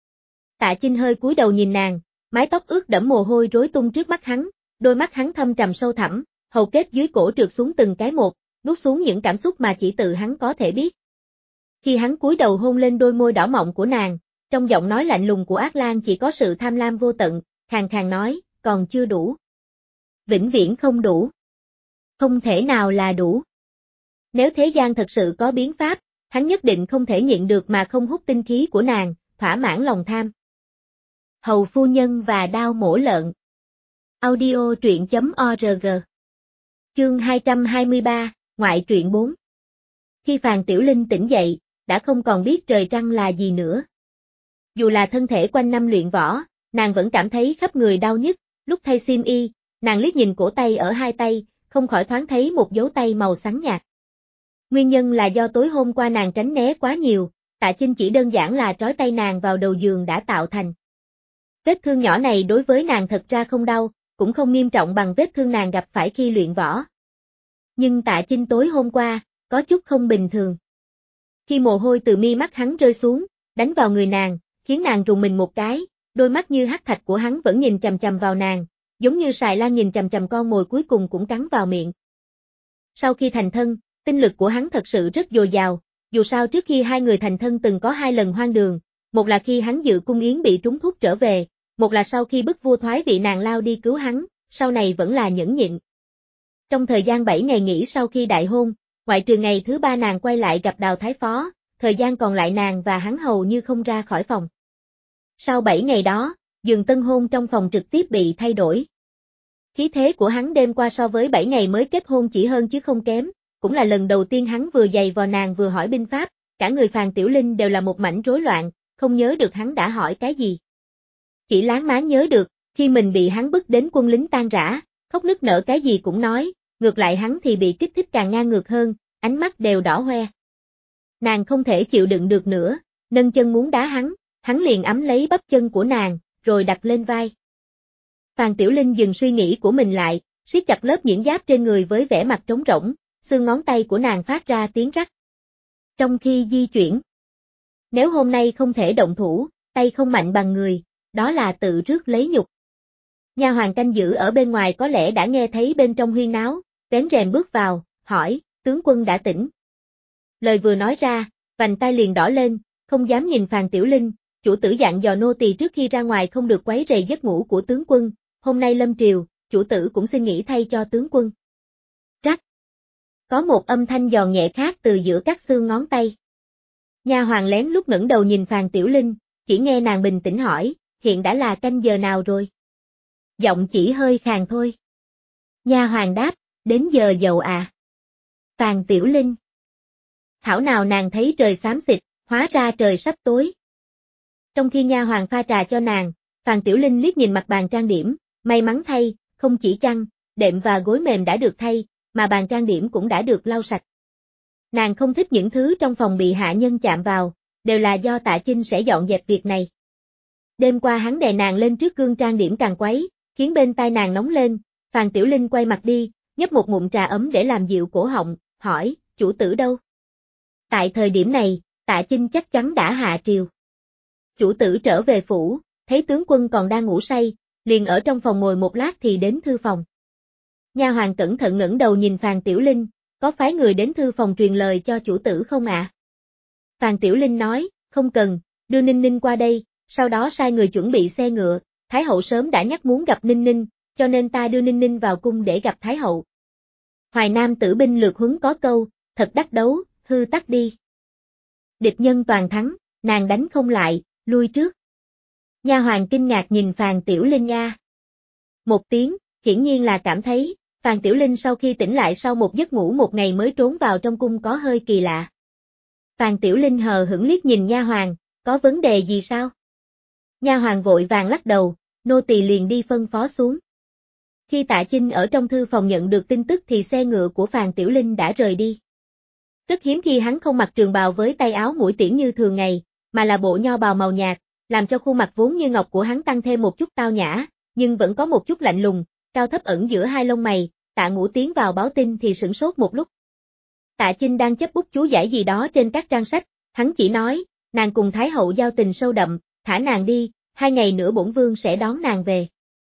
Tạ Chinh hơi cúi đầu nhìn nàng, mái tóc ướt đẫm mồ hôi rối tung trước mắt hắn, đôi mắt hắn thâm trầm sâu thẳm, hầu kết dưới cổ trượt xuống từng cái một, nuốt xuống những cảm xúc mà chỉ tự hắn có thể biết. Khi hắn cúi đầu hôn lên đôi môi đỏ mọng của nàng, trong giọng nói lạnh lùng của Ác Lan chỉ có sự tham lam vô tận, khàn khàn nói, còn chưa đủ. Vĩnh viễn không đủ. Không thể nào là đủ. Nếu thế gian thật sự có biến pháp, hắn nhất định không thể nhịn được mà không hút tinh khí của nàng, thỏa mãn lòng tham. Hầu phu nhân và đao mổ lợn. Audio truyện.org. Chương 223, ngoại truyện 4. Khi Phàn Tiểu Linh tỉnh dậy, đã không còn biết trời trăng là gì nữa. Dù là thân thể quanh năm luyện võ, nàng vẫn cảm thấy khắp người đau nhức, lúc thay xiêm y, nàng liếc nhìn cổ tay ở hai tay, không khỏi thoáng thấy một dấu tay màu xám nhạt. Nguyên nhân là do tối hôm qua nàng tránh né quá nhiều, Tạ Chinh chỉ đơn giản là trói tay nàng vào đầu giường đã tạo thành. Vết thương nhỏ này đối với nàng thật ra không đau, cũng không nghiêm trọng bằng vết thương nàng gặp phải khi luyện võ. Nhưng Tạ Chinh tối hôm qua, có chút không bình thường. Khi mồ hôi từ mi mắt hắn rơi xuống, đánh vào người nàng, khiến nàng rùng mình một cái, đôi mắt như hắc thạch của hắn vẫn nhìn chằm chằm vào nàng, giống như Sài Lan nhìn chằm chằm con mồi cuối cùng cũng cắn vào miệng. Sau khi thành thân, tinh lực của hắn thật sự rất dồi dào, dù sao trước khi hai người thành thân từng có 2 lần hoang đường, một là khi hắn dự cung yến bị trúng thuốc trở về, một là sau khi bức vua thoái vị nàng lao đi cứu hắn, sau này vẫn là nhẫn nhịn. Trong thời gian 7 ngày nghỉ sau khi đại hôn, ngoại trừ ngày thứ 3 nàng quay lại gặp Đào Thái Phó, thời gian còn lại nàng và hắn hầu như không ra khỏi phòng. Sau 7 ngày đó, giường tân hôn trong phòng trực tiếp bị thay đổi. Khí thế của hắn đêm qua so với 7 ngày mới kết hôn chỉ hơn chứ không kém, cũng là lần đầu tiên hắn vừa giày vò nàng vừa hỏi binh pháp, cả người Phàn Tiểu Linh đều là một mảnh rối loạn, không nhớ được hắn đã hỏi cái gì. Chỉ láng máng nhớ được, khi mình bị hắn bức đến quân lính tan rã, khóc nức nở cái gì cũng nói, ngược lại hắn thì bị kích thích càng ngang ngược hơn, ánh mắt đều đỏ hoe. Nàng không thể chịu đựng được nữa, nâng chân muốn đá hắn liền ấm lấy bắp chân của nàng, rồi đặt lên vai. Phàn Tiểu Linh dừng suy nghĩ của mình lại, siết chặt lớp nhuyễn giáp trên người với vẻ mặt trống rỗng, xương ngón tay của nàng phát ra tiếng rắc. Trong khi di chuyển, nếu hôm nay không thể động thủ, tay không mạnh bằng người, đó là tự rước lấy nhục. Nha hoàn canh giữ ở bên ngoài có lẽ đã nghe thấy bên trong huyên náo, vén rèm bước vào, hỏi, tướng quân đã tỉnh. Lời vừa nói ra, vành tai liền đỏ lên, không dám nhìn Phàn Tiểu Linh, chủ tử dặn dò nô tỳ trước khi ra ngoài không được quấy rầy giấc ngủ của tướng quân, hôm nay lâm triều, chủ tử cũng xin nghỉ thay cho tướng quân. Rắc. Có một âm thanh giòn nhẹ khác từ giữa các xương ngón tay. Nha hoàn lén lút ngẩng đầu nhìn Phàn Tiểu Linh, chỉ nghe nàng bình tĩnh hỏi, hiện đã là canh giờ nào rồi? Giọng chỉ hơi khàn thôi. Nha hoàn đáp, đến giờ dậu à. Phàn Tiểu Linh. Thảo nào nàng thấy trời xám xịt, hóa ra trời sắp tối. Trong khi nha hoàn pha trà cho nàng, Phàn Tiểu Linh liếc nhìn mặt bàn trang điểm, may mắn thay, không chỉ chăn, đệm và gối mềm đã được thay, mà bàn trang điểm cũng đã được lau sạch. Nàng không thích những thứ trong phòng bị hạ nhân chạm vào, đều là do Tạ Chinh sẽ dọn dẹp việc này. Đêm qua hắn đè nàng lên trước gương trang điểm càng quấy, khiến bên tai nàng nóng lên, Phàn Tiểu Linh quay mặt đi, nhấp một ngụm trà ấm để làm dịu cổ họng, hỏi, chủ tử đâu? Tại thời điểm này, Tạ Chinh chắc chắn đã hạ triều. Chủ tử trở về phủ, thấy tướng quân còn đang ngủ say, liền ở trong phòng ngồi một lát thì đến thư phòng. Nha hoàn cẩn thận ngẩng đầu nhìn Phàn Tiểu Linh, có phái người đến thư phòng truyền lời cho chủ tử không ạ? Phàn Tiểu Linh nói, không cần, đưa Ninh Ninh qua đây, sau đó sai người chuẩn bị xe ngựa, Thái hậu sớm đã nhắc muốn gặp Ninh Ninh, cho nên ta đưa Ninh Ninh vào cung để gặp Thái hậu. Hoài Nam Tử binh lược huấn có câu, thật đắc đấu, hư tắc đi. Địch nhân toàn thắng, nàng đánh không lại, lui trước. Nha hoàn kinh ngạc nhìn Phàn Tiểu Linh nha. Một tiếng, hiển nhiên là cảm thấy, Phàn Tiểu Linh sau khi tỉnh lại sau một giấc ngủ một ngày mới trốn vào trong cung có hơi kỳ lạ. Phàn Tiểu Linh hờ hững liếc nhìn nha hoàn, có vấn đề gì sao? Nha hoàn vội vàng lắc đầu, nô tỳ liền đi phân phó xuống. Khi Tạ Chinh ở trong thư phòng nhận được tin tức thì xe ngựa của Phàn Tiểu Linh đã rời đi. Rất hiếm khi hắn không mặc trường bào với tay áo mũi tiễn như thường ngày, mà là bộ nho bào màu nhạt, làm cho khuôn mặt vốn như ngọc của hắn tăng thêm một chút tao nhã, nhưng vẫn có một chút lạnh lùng, cao thấp ẩn giữa hai lông mày. Tạ Ngũ tiến vào báo tin thì sửng sốt một lúc. Tạ Chinh đang chấp bút chú giải gì đó trên các trang sách, hắn chỉ nói, nàng cùng Thái hậu giao tình sâu đậm, thả nàng đi, 2 ngày nữa bổn vương sẽ đón nàng về.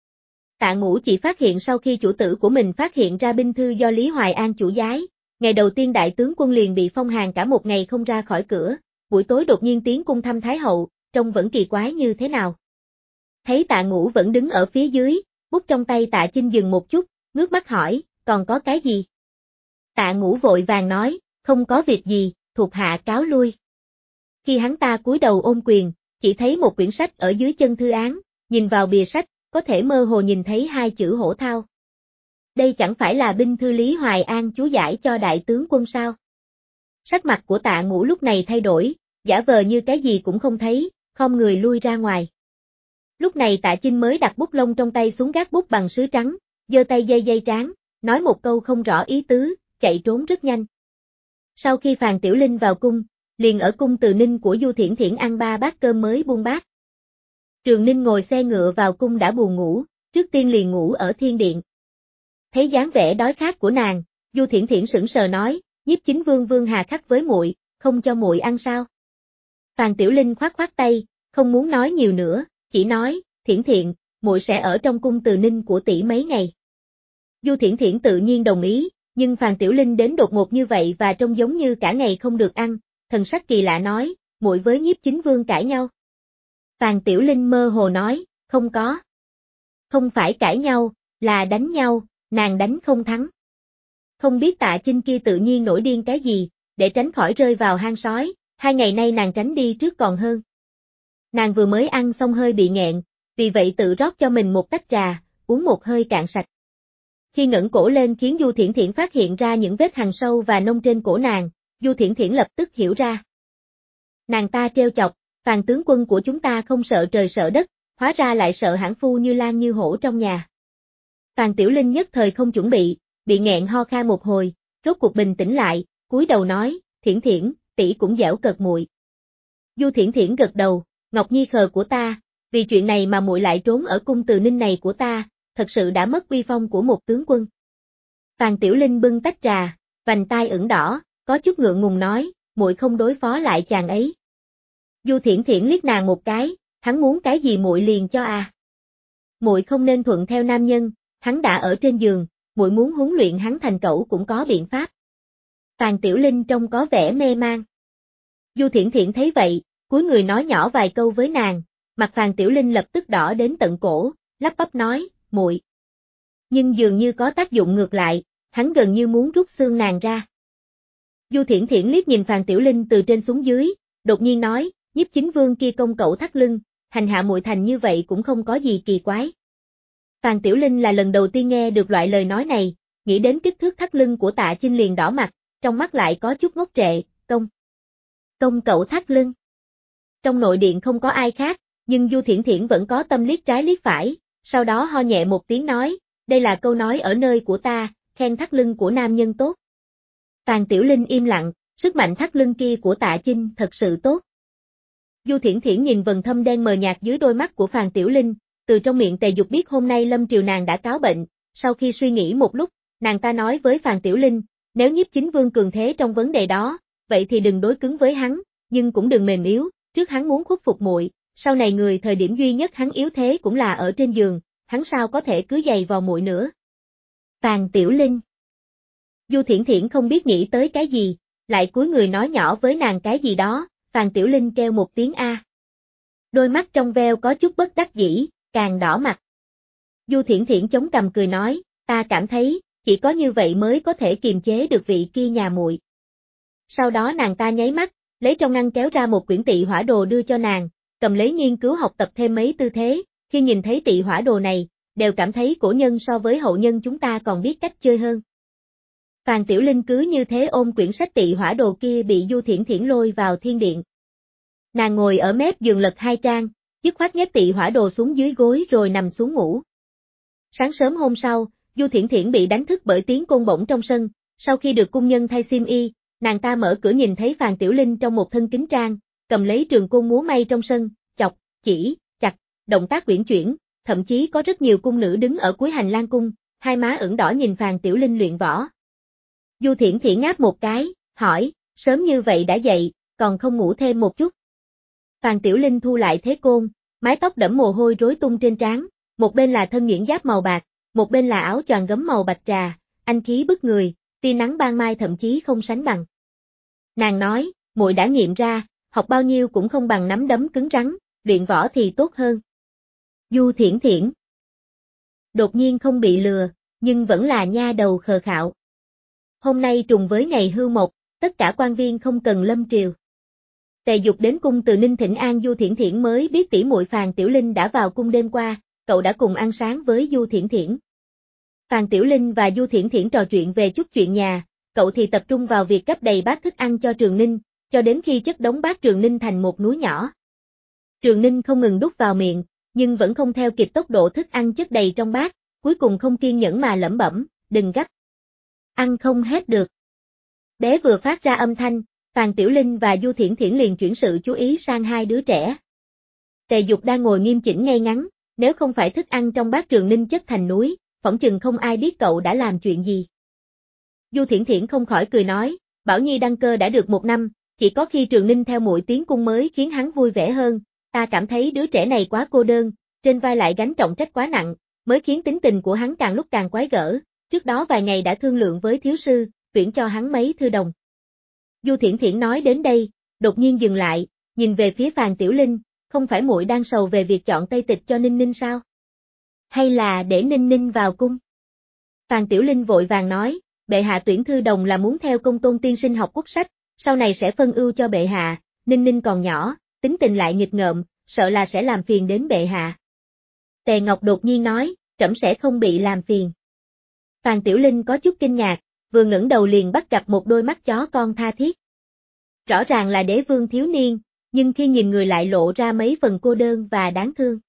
Tạ Ngũ chỉ phát hiện sau khi chủ tử của mình phát hiện ra binh thư do Lý Hoài An chủ giái, ngày đầu tiên đại tướng quân liền bị phong hàn cả một ngày không ra khỏi cửa, buổi tối đột nhiên tiến cung thăm Thái hậu, trông vẫn kỳ quái như thế nào. Thấy Tạ Ngũ vẫn đứng ở phía dưới, bút trong tay Tạ Chinh dừng một chút, ngước mắt hỏi, còn có cái gì? Tạ Ngũ vội vàng nói, không có việc gì, thuộc hạ cáo lui. Khi hắn ta cúi đầu ôm quyền, chỉ thấy một quyển sách ở dưới chân thư án, nhìn vào bìa sách, có thể mơ hồ nhìn thấy 2 chữ hổ thao. Đây chẳng phải là binh thư Lý Hoài An chú giải cho đại tướng quân sao? Sắc mặt của Tạ Ngũ lúc này thay đổi, giả vờ như cái gì cũng không thấy, khom người lui ra ngoài. Lúc này Tạ Chinh mới đặt bút lông trong tay xuống gác bút bằng sứ trắng, giơ tay dây trán, nói một câu không rõ ý tứ, chạy trốn rất nhanh. Sau khi Phàn Tiểu Linh vào cung, liền ở cung Từ Ninh của Du Thiển Thiển ăn 3 bát cơm mới buông bát. Trường Ninh ngồi xe ngựa vào cung đã buồn ngủ, trước tiên liền ngủ ở thiên điện. Thấy dáng vẻ đói khát của nàng, Du Thiển Thiển sững sờ nói, Nhiếp Chính Vương Vương hà khắc với muội, không cho muội ăn sao? Phàn Tiểu Linh khoát khoát tay, không muốn nói nhiều nữa, chỉ nói, Thiển Thiển, muội sẽ ở trong cung Từ Ninh của tỷ mấy ngày. Du Thiển Thiển tự nhiên đồng ý, nhưng Phàn Tiểu Linh đến đột ngột như vậy và trông giống như cả ngày không được ăn, thần sắc kỳ lạ nói, muội với Nhiếp Chính Vương cãi nhau. Phàn Tiểu Linh mơ hồ nói, không có. Không phải cãi nhau, là đánh nhau, nàng đánh không thắng. Không biết Tạ Chinh kia tự nhiên nổi điên cái gì, để tránh khỏi rơi vào hang sói, 2 ngày nay nàng tránh đi trước còn hơn. Nàng vừa mới ăn xong hơi bị nghẹn, vì vậy tự rót cho mình một tách trà, uống một hơi cạn sạch. Khi ngẩng cổ lên khiến Du Thiển Thiển phát hiện ra những vết hằn sâu và nông trên cổ nàng, Du Thiển Thiển lập tức hiểu ra. Nàng ta trêu chọc, Phàn tướng quân của chúng ta không sợ trời sợ đất, hóa ra lại sợ hãn phu như lan như hổ trong nhà. Phàn Tiểu Linh nhất thời không chuẩn bị nghẹn ho khan một hồi, rốt cuộc bình tĩnh lại, cúi đầu nói, Thiển Thiển, tỷ cũng giễu cợt muội. Du Thiển Thiển gật đầu, Ngọc Nhi khờ của ta, vì chuyện này mà muội lại trốn ở cung Từ Ninh này của ta, thật sự đã mất uy phong của một tướng quân. Phàn Tiểu Linh bưng tách trà, vành tai ửng đỏ, có chút ngượng ngùng nói, muội không đối phó lại chàng ấy. Du Thiển Thiển liếc nàng một cái, hắn muốn cái gì muội liền cho à. Muội không nên thuận theo nam nhân, hắn đã ở trên giường, muội muốn huấn luyện hắn thành cẩu cũng có biện pháp. Phàn Tiểu Linh trông có vẻ mê man. Du Thiển Thiển thấy vậy, cúi người nói nhỏ vài câu với nàng, mặt Phàn Tiểu Linh lập tức đỏ đến tận cổ, lắp bắp nói, muội. Nhưng dường như có tác dụng ngược lại, hắn gần như muốn rút xương nàng ra. Du Thiển Thiển liếc nhìn Phàn Tiểu Linh từ trên xuống dưới, đột nhiên nói, Nhiếp Chính Vương kia công cẩu thắt lưng, hành hạ muội thành như vậy cũng không có gì kỳ quái. Phàn Tiểu Linh là lần đầu tiên nghe được loại lời nói này, nghĩ đến kích thước thắt lưng của Tạ Chinh liền đỏ mặt, trong mắt lại có chút ngốc trệ, công cẩu thắt lưng. Trong nội điện không có ai khác, nhưng Du Thiển Thiển vẫn có tâm liếc trái liếc phải, sau đó ho nhẹ một tiếng nói, đây là câu nói ở nơi của ta, khen thắt lưng của nam nhân tốt. Phàn Tiểu Linh im lặng, sức mạnh thắt lưng kia của Tạ Chinh thật sự tốt. Du Thiển Thiển nhìn vầng thâm đen mờ nhạt dưới đôi mắt của Phàn Tiểu Linh, từ trong miệng Tề Dục biết hôm nay Lâm Triều nàng đã cáo bệnh, sau khi suy nghĩ một lúc, nàng ta nói với Phàn Tiểu Linh, nếu Nhiếp Chính Vương cường thế trong vấn đề đó, vậy thì đừng đối cứng với hắn, nhưng cũng đừng mềm yếu, trước hắn muốn khuất phục muội, sau này người thời điểm duy nhất hắn yếu thế cũng là ở trên giường, hắn sao có thể cứ giày vào muội nữa. Phàn Tiểu Linh. Du Thiển Thiển không biết nghĩ tới cái gì, lại cúi người nói nhỏ với nàng cái gì đó, Phàn Tiểu Linh kêu một tiếng a. Đôi mắt trong veo có chút bất đắc dĩ, càng đỏ mặt. Du Thiển Thiển chống cằm cười nói, ta cảm thấy, chỉ có như vậy mới có thể kiềm chế được vị kia nhà muội. Sau đó nàng ta nháy mắt, lấy trong ngăn kéo ra một quyển Tị Hỏa Đồ đưa cho nàng, cầm lấy nghiên cứu học tập thêm mấy tư thế, khi nhìn thấy Tị Hỏa Đồ này, đều cảm thấy cổ nhân so với hậu nhân chúng ta còn biết cách chơi hơn. Phàn Tiểu Linh cứ như thế ôm quyển sách Tị Hỏa Đồ kia bị Du Thiển Thiển lôi vào thiên điện. Nàng ngồi ở mép giường lật 2 trang, dứt khoát nhét Tị Hỏa Đồ xuống dưới gối rồi nằm xuống ngủ. Sáng sớm hôm sau, Du Thiển Thiển bị đánh thức bởi tiếng côn bổng trong sân, sau khi được cung nhân thay xiêm y, nàng ta mở cửa nhìn thấy Phàn Tiểu Linh trong một thân kính trang, cầm lấy trường côn múa may trong sân, chọc, chỉ, chặt, động tác uyển chuyển, thậm chí có rất nhiều cung nữ đứng ở cuối hành lang cung, hai má ửng đỏ nhìn Phàn Tiểu Linh luyện võ. Du Thiển Thiển ngáp một cái, hỏi, sớm như vậy đã dậy, còn không ngủ thêm một chút. Phàn Tiểu Linh thu lại thế côn, mái tóc đẫm mồ hôi rối tung trên trán, một bên là thân nhuyễn giáp màu bạc, một bên là áo choàng gấm màu bạch trà, anh khí bức người, tia nắng ban mai thậm chí không sánh bằng. Nàng nói, muội đã nghiệm ra, học bao nhiêu cũng không bằng nắm đấm cứng rắn, luyện võ thì tốt hơn. Du Thiển Thiển đột nhiên không bị lừa, nhưng vẫn là nha đầu khờ khạo. Hôm nay trùng với ngày hưu mộc, tất cả quan viên không cần lâm triều. Tề Dục đến cung Từ Ninh thỉnh an Du Thiển Thiển mới biết tỷ muội Phàn Tiểu Linh đã vào cung đêm qua, cậu đã cùng ăn sáng với Du Thiển Thiển. Phàn Tiểu Linh và Du Thiển Thiển trò chuyện về chút chuyện nhà, cậu thì tập trung vào việc cấp đầy bát thức ăn cho Trường Ninh, cho đến khi chất đống bát Trường Ninh thành một núi nhỏ. Trường Ninh không ngừng đút vào miệng, nhưng vẫn không theo kịp tốc độ thức ăn chất đầy trong bát, cuối cùng không kiên nhẫn mà lẩm bẩm, đừng gấp. Ăn không hết được. Bé vừa phát ra âm thanh, Phàn Tiểu Linh và Du Thiển Thiển liền chuyển sự chú ý sang hai đứa trẻ. Tề Dục đang ngồi nghiêm chỉnh ngay ngắn, nếu không phải thức ăn trong bát Trường Ninh chất thành núi, phỏng chừng không ai biết cậu đã làm chuyện gì. Du Thiển Thiển không khỏi cười nói, Bảo Nhi đăng cơ đã được 1 năm, chỉ có khi Trường Ninh theo muội tiến cung mới khiến hắn vui vẻ hơn, ta cảm thấy đứa trẻ này quá cô đơn, trên vai lại gánh trọng trách quá nặng, mới khiến tính tình của hắn càng lúc càng quái gở, trước đó vài ngày đã thương lượng với thiếu sư, tuyển cho hắn mấy thư đồng. Du Thiển Thiển nói đến đây, đột nhiên dừng lại, nhìn về phía Phàn Tiểu Linh, không phải muội đang sầu về việc chọn Tây Tịch cho Ninh Ninh sao? Hay là để Ninh Ninh vào cung? Phàn Tiểu Linh vội vàng nói, bệ hạ tuyển thư đồng là muốn theo Công Tôn tiên sinh học quốc sách, sau này sẽ phân ưu cho bệ hạ, Ninh Ninh còn nhỏ, tính tình lại nghịch ngợm, sợ là sẽ làm phiền đến bệ hạ. Tề Ngọc đột nhiên nói, trẫm sẽ không bị làm phiền. Phàn Tiểu Linh có chút kinh ngạc, vừa ngẩng đầu liền bắt gặp một đôi mắt chó con tha thiết. Rõ ràng là đế vương thiếu niên, nhưng khi nhìn người lại lộ ra mấy phần cô đơn và đáng thương.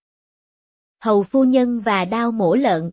Hầu phu nhân và đao mổ lợn.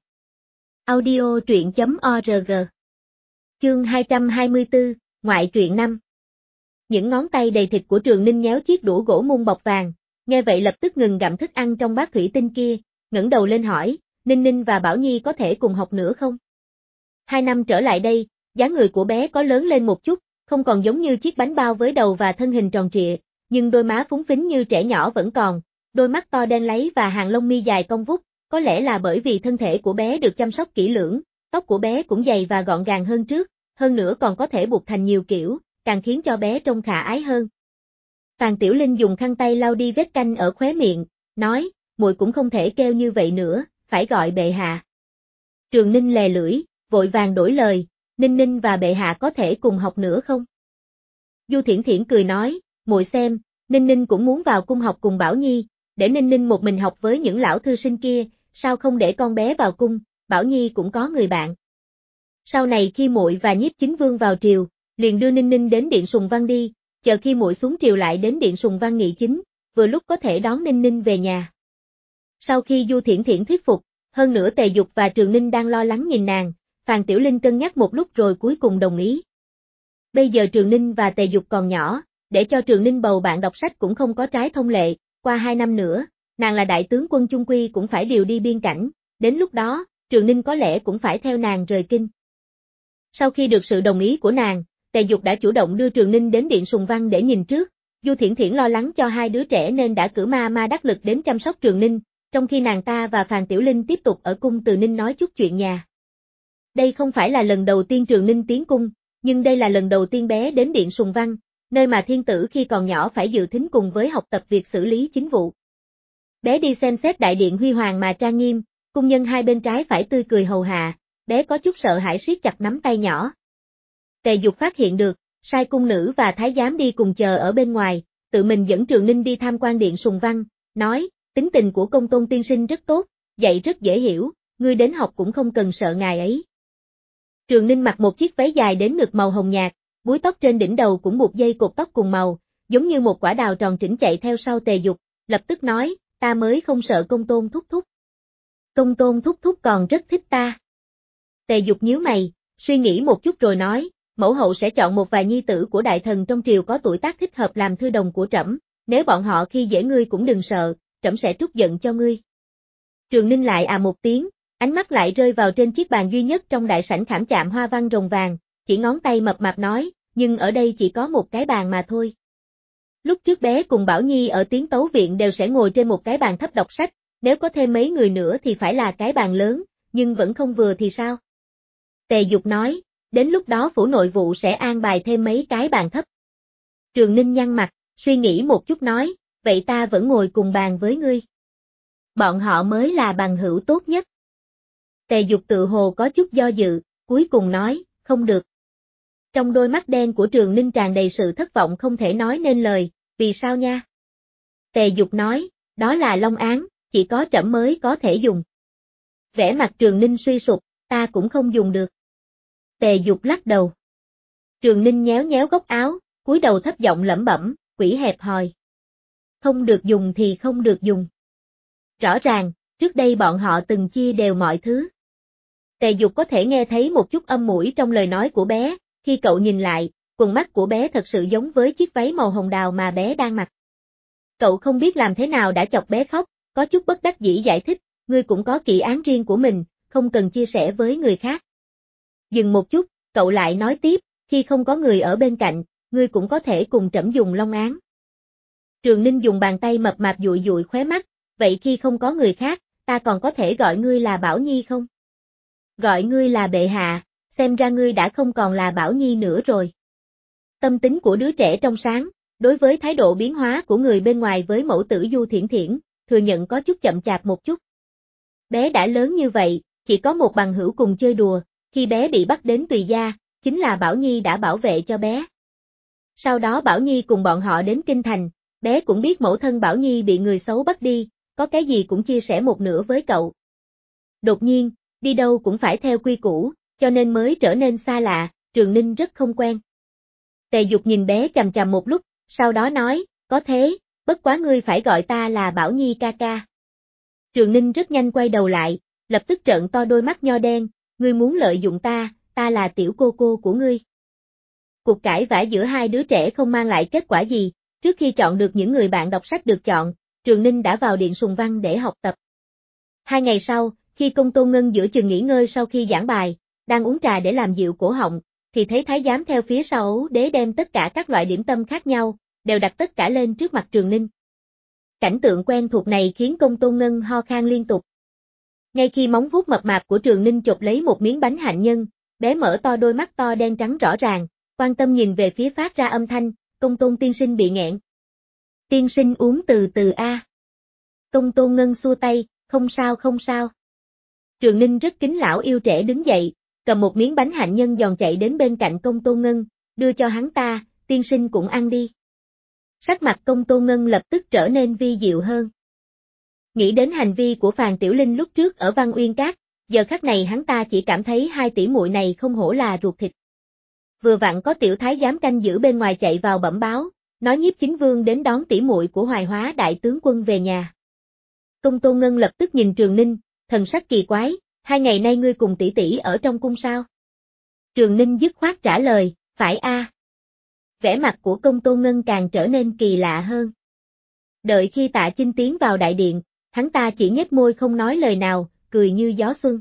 Audio truyện.org. Chương 224, ngoại truyện 5. Những ngón tay đầy thịt của Trường Ninh nhéo chiếc đũa gỗ mung bọc vàng, nghe vậy lập tức ngừng gặm thức ăn trong bát thủy tinh kia, ngẩng đầu lên hỏi, Ninh Ninh và Bảo Nhi có thể cùng học nữa không? 2 năm trở lại đây, dáng người của bé có lớn lên một chút, không còn giống như chiếc bánh bao với đầu và thân hình tròn trịa, nhưng đôi má phúng phính như trẻ nhỏ vẫn còn, đôi mắt to đen láy và hàng lông mi dài cong vút, có lẽ là bởi vì thân thể của bé được chăm sóc kỹ lưỡng, tóc của bé cũng dày và gọn gàng hơn trước, hơn nữa còn có thể buộc thành nhiều kiểu, càng khiến cho bé trông khả ái hơn. Phàn Tiểu Linh dùng khăn tay lau đi vết canh ở khóe miệng, nói, muội cũng không thể kêu như vậy nữa, phải gọi bệ hạ. Trường Ninh lè lưỡi, vội vàng đổi lời, Ninh Ninh và bệ hạ có thể cùng học nữa không? Du Thiển Thiển cười nói, muội xem, Ninh Ninh cũng muốn vào cung học cùng Bảo Nhi, để Ninh Ninh một mình học với những lão thư sinh kia, sao không để con bé vào cung, Bảo Nhi cũng có người bạn. Sau này khi muội và Nhiếp Chính Vương vào triều, liền đưa Ninh Ninh đến Điện Sùng Văn đi, chờ khi muội xuống triều lại đến Điện Sùng Văn nghị chính, vừa lúc có thể đón Ninh Ninh về nhà. Sau khi Du Thiển Thiển thuyết phục, hơn nữa Tề Dục và Trường Ninh đang lo lắng nhìn nàng, Phàn Tiểu Linh cân nhắc một lúc rồi cuối cùng đồng ý. Bây giờ Trường Ninh và Tề Dục còn nhỏ, để cho Trường Ninh bầu bạn đọc sách cũng không có trái thông lệ, qua 2 năm nữa, nàng là đại tướng quân chung quy cũng phải điều đi biên cảnh, đến lúc đó, Trường Ninh có lẽ cũng phải theo nàng rời kinh. Sau khi được sự đồng ý của nàng, Tề Dục đã chủ động đưa Trường Ninh đến Điện Sùng Văn để nhìn trước, Du Thiển Thiển lo lắng cho hai đứa trẻ nên đã cử ma đắc lực đến chăm sóc Trường Ninh, trong khi nàng ta và Phàn Tiểu Linh tiếp tục ở cung Từ Ninh nói chút chuyện nhà. Đây không phải là lần đầu tiên Trường Ninh tiến cung, nhưng đây là lần đầu tiên bé đến Điện Sùng Văn, nơi mà thiên tử khi còn nhỏ phải dự thính cùng với học tập việc xử lý chính vụ. Bé đi xem xét đại điện huy hoàng mà trang nghiêm, cung nhân hai bên trái phải tươi cười hầu hạ, bé có chút sợ hãi siết chặt nắm tay nhỏ. Tề Dục phát hiện được, sai cung nữ và thái giám đi cùng chờ ở bên ngoài, tự mình dẫn Trường Ninh đi tham quan Điện Sùng Văn, nói, tính tình của Công Tôn tiên sinh rất tốt, dạy rất dễ hiểu, ngươi đến học cũng không cần sợ ngài ấy. Trường Ninh mặc một chiếc váy dài đến ngực màu hồng nhạt, búi tóc trên đỉnh đầu cũng buộc dây cột tóc cùng màu, giống như một quả đào tròn trĩnh chạy theo sau Tề Dục, lập tức nói, ta mới không sợ Công Tôn thúc thúc. Công Tôn thúc thúc còn rất thích ta. Tề Dục nhíu mày, suy nghĩ một chút rồi nói, mẫu hậu sẽ chọn một vài nhi tử của đại thần trong triều có tuổi tác thích hợp làm thư đồng của trẫm, nếu bọn họ khi dễ ngươi cũng đừng sợ, trẫm sẽ trút giận cho ngươi. Trường Ninh lại một tiếng, ánh mắt lại rơi vào trên chiếc bàn duy nhất trong đại sảnh khảm chạm hoa văn rồng vàng, chỉ ngón tay mập mạp nói, nhưng ở đây chỉ có một cái bàn mà thôi. Lúc trước bé cùng Bảo Nhi ở Tiến Tấu Viện đều sẽ ngồi trên một cái bàn thấp đọc sách, nếu có thêm mấy người nữa thì phải là cái bàn lớn, nhưng vẫn không vừa thì sao? Tề Dục nói, đến lúc đó phủ nội vụ sẽ an bài thêm mấy cái bàn thấp. Trường Ninh nhăn mặt, suy nghĩ một chút nói, vậy ta vẫn ngồi cùng bàn với ngươi. Bọn họ mới là bằng hữu tốt nhất. Tề Dục tự hồ có chút do dự, cuối cùng nói, không được. Trong đôi mắt đen của Trường Ninh tràn đầy sự thất vọng không thể nói nên lời, vì sao nha? Tề Dục nói, đó là long án, chỉ có trẫm mới có thể dùng. Vẻ mặt Trường Ninh suy sụp, ta cũng không dùng được. Tề Dục lắc đầu. Trường Ninh nhéo nhéo góc áo, cúi đầu thấp giọng lẩm bẩm, quỷ hẹp hòi. Không được dùng thì không được dùng. Rõ ràng, trước đây bọn họ từng chia đều mọi thứ. Tề Dục có thể nghe thấy một chút âm mũi trong lời nói của bé, khi cậu nhìn lại, quần mắt của bé thật sự giống với chiếc váy màu hồng đào mà bé đang mặc. Cậu không biết làm thế nào đã chọc bé khóc, có chút bất đắc dĩ giải thích, ngươi cũng có kỹ án riêng của mình, không cần chia sẻ với người khác. Dừng một chút, cậu lại nói tiếp, khi không có người ở bên cạnh, ngươi cũng có thể cùng trẫm dùng long án. Trường Ninh dùng bàn tay mập mạp dụi dụi khóe mắt, vậy khi không có người khác, ta còn có thể gọi ngươi là Bảo Nhi không? Gọi ngươi là bệ hạ, xem ra ngươi đã không còn là Bảo Nhi nữa rồi. Tâm tính của đứa trẻ trong sáng, đối với thái độ biến hóa của người bên ngoài với mẫu tử Du Thiển Thiển, thừa nhận có chút chậm chạp một chút. Bé đã lớn như vậy, chỉ có một bằng hữu cùng chơi đùa, khi bé bị bắt đến Tùy Gia, chính là Bảo Nhi đã bảo vệ cho bé. Sau đó Bảo Nhi cùng bọn họ đến Kinh Thành, bé cũng biết mẫu thân Bảo Nhi bị người xấu bắt đi, có cái gì cũng chia sẻ một nửa với cậu. Đột nhiên, đi đâu cũng phải theo quy củ, cho nên mới trở nên xa lạ, Trường Ninh rất không quen. Tề Dục nhìn bé chằm chằm một lúc, sau đó nói, có thế, bất quá ngươi phải gọi ta là Bảo Nhi ca ca. Trường Ninh rất nhanh quay đầu lại, lập tức trợn to đôi mắt nho đen, ngươi muốn lợi dụng ta, ta là tiểu cô cô của ngươi. Cuộc cãi vã giữa hai đứa trẻ không mang lại kết quả gì, trước khi chọn được những người bạn đọc sách được chọn, Trường Ninh đã vào điện Sùng Văn để học tập. 2 ngày sau, khi Công Tôn Ngân giữa chừng nghỉ ngơi sau khi giảng bài, đang uống trà để làm dịu cổ họng, thì thấy thái giám theo phía sau Ấu Đế đem tất cả các loại điểm tâm khác nhau, đều đặt tất cả lên trước mặt Trường Ninh. Cảnh tượng quen thuộc này khiến Công Tôn Ngân ho khan liên tục. Ngay khi móng vuốt mập mạp của Trường Ninh chộp lấy một miếng bánh hạnh nhân, bé mở to đôi mắt to đen trắng rõ ràng, quan tâm nhìn về phía phát ra âm thanh, Công Tôn tiên sinh bị nghẹn. Tiên sinh uống từ từ a. Công Tôn Ngân xua tay, không sao không sao. Trường Ninh rất kính lão yêu trẻ đứng dậy, cầm một miếng bánh hạnh nhân giòn chạy đến bên cạnh Công Tôn Ngân, đưa cho hắn ta, tiên sinh cũng ăn đi. Sắc mặt Công Tôn Ngân lập tức trở nên vi diệu hơn. Nghĩ đến hành vi của Phàn Tiểu Linh lúc trước ở Văn Uyên Các, giờ khắc này hắn ta chỉ cảm thấy hai tỷ muội này không hổ là ruột thịt. Vừa vặn có tiểu thái giám canh giữ bên ngoài chạy vào bẩm báo, nói Nhiếp Chính Vương đến đón tỷ muội của Hoài Hóa đại tướng quân về nhà. Công Tôn Ngân lập tức nhìn Trường Ninh, thần sắc kỳ quái, 2 ngày nay ngươi cùng tỷ tỷ ở trong cung sao? Trường Ninh dứt khoát trả lời, phải a. Vẻ mặt của Công Tôn Ngân càng trở nên kỳ lạ hơn. Đợi khi Tạ Chinh tiến vào đại điện, hắn ta chỉ nhếch môi không nói lời nào, cười như gió xuân.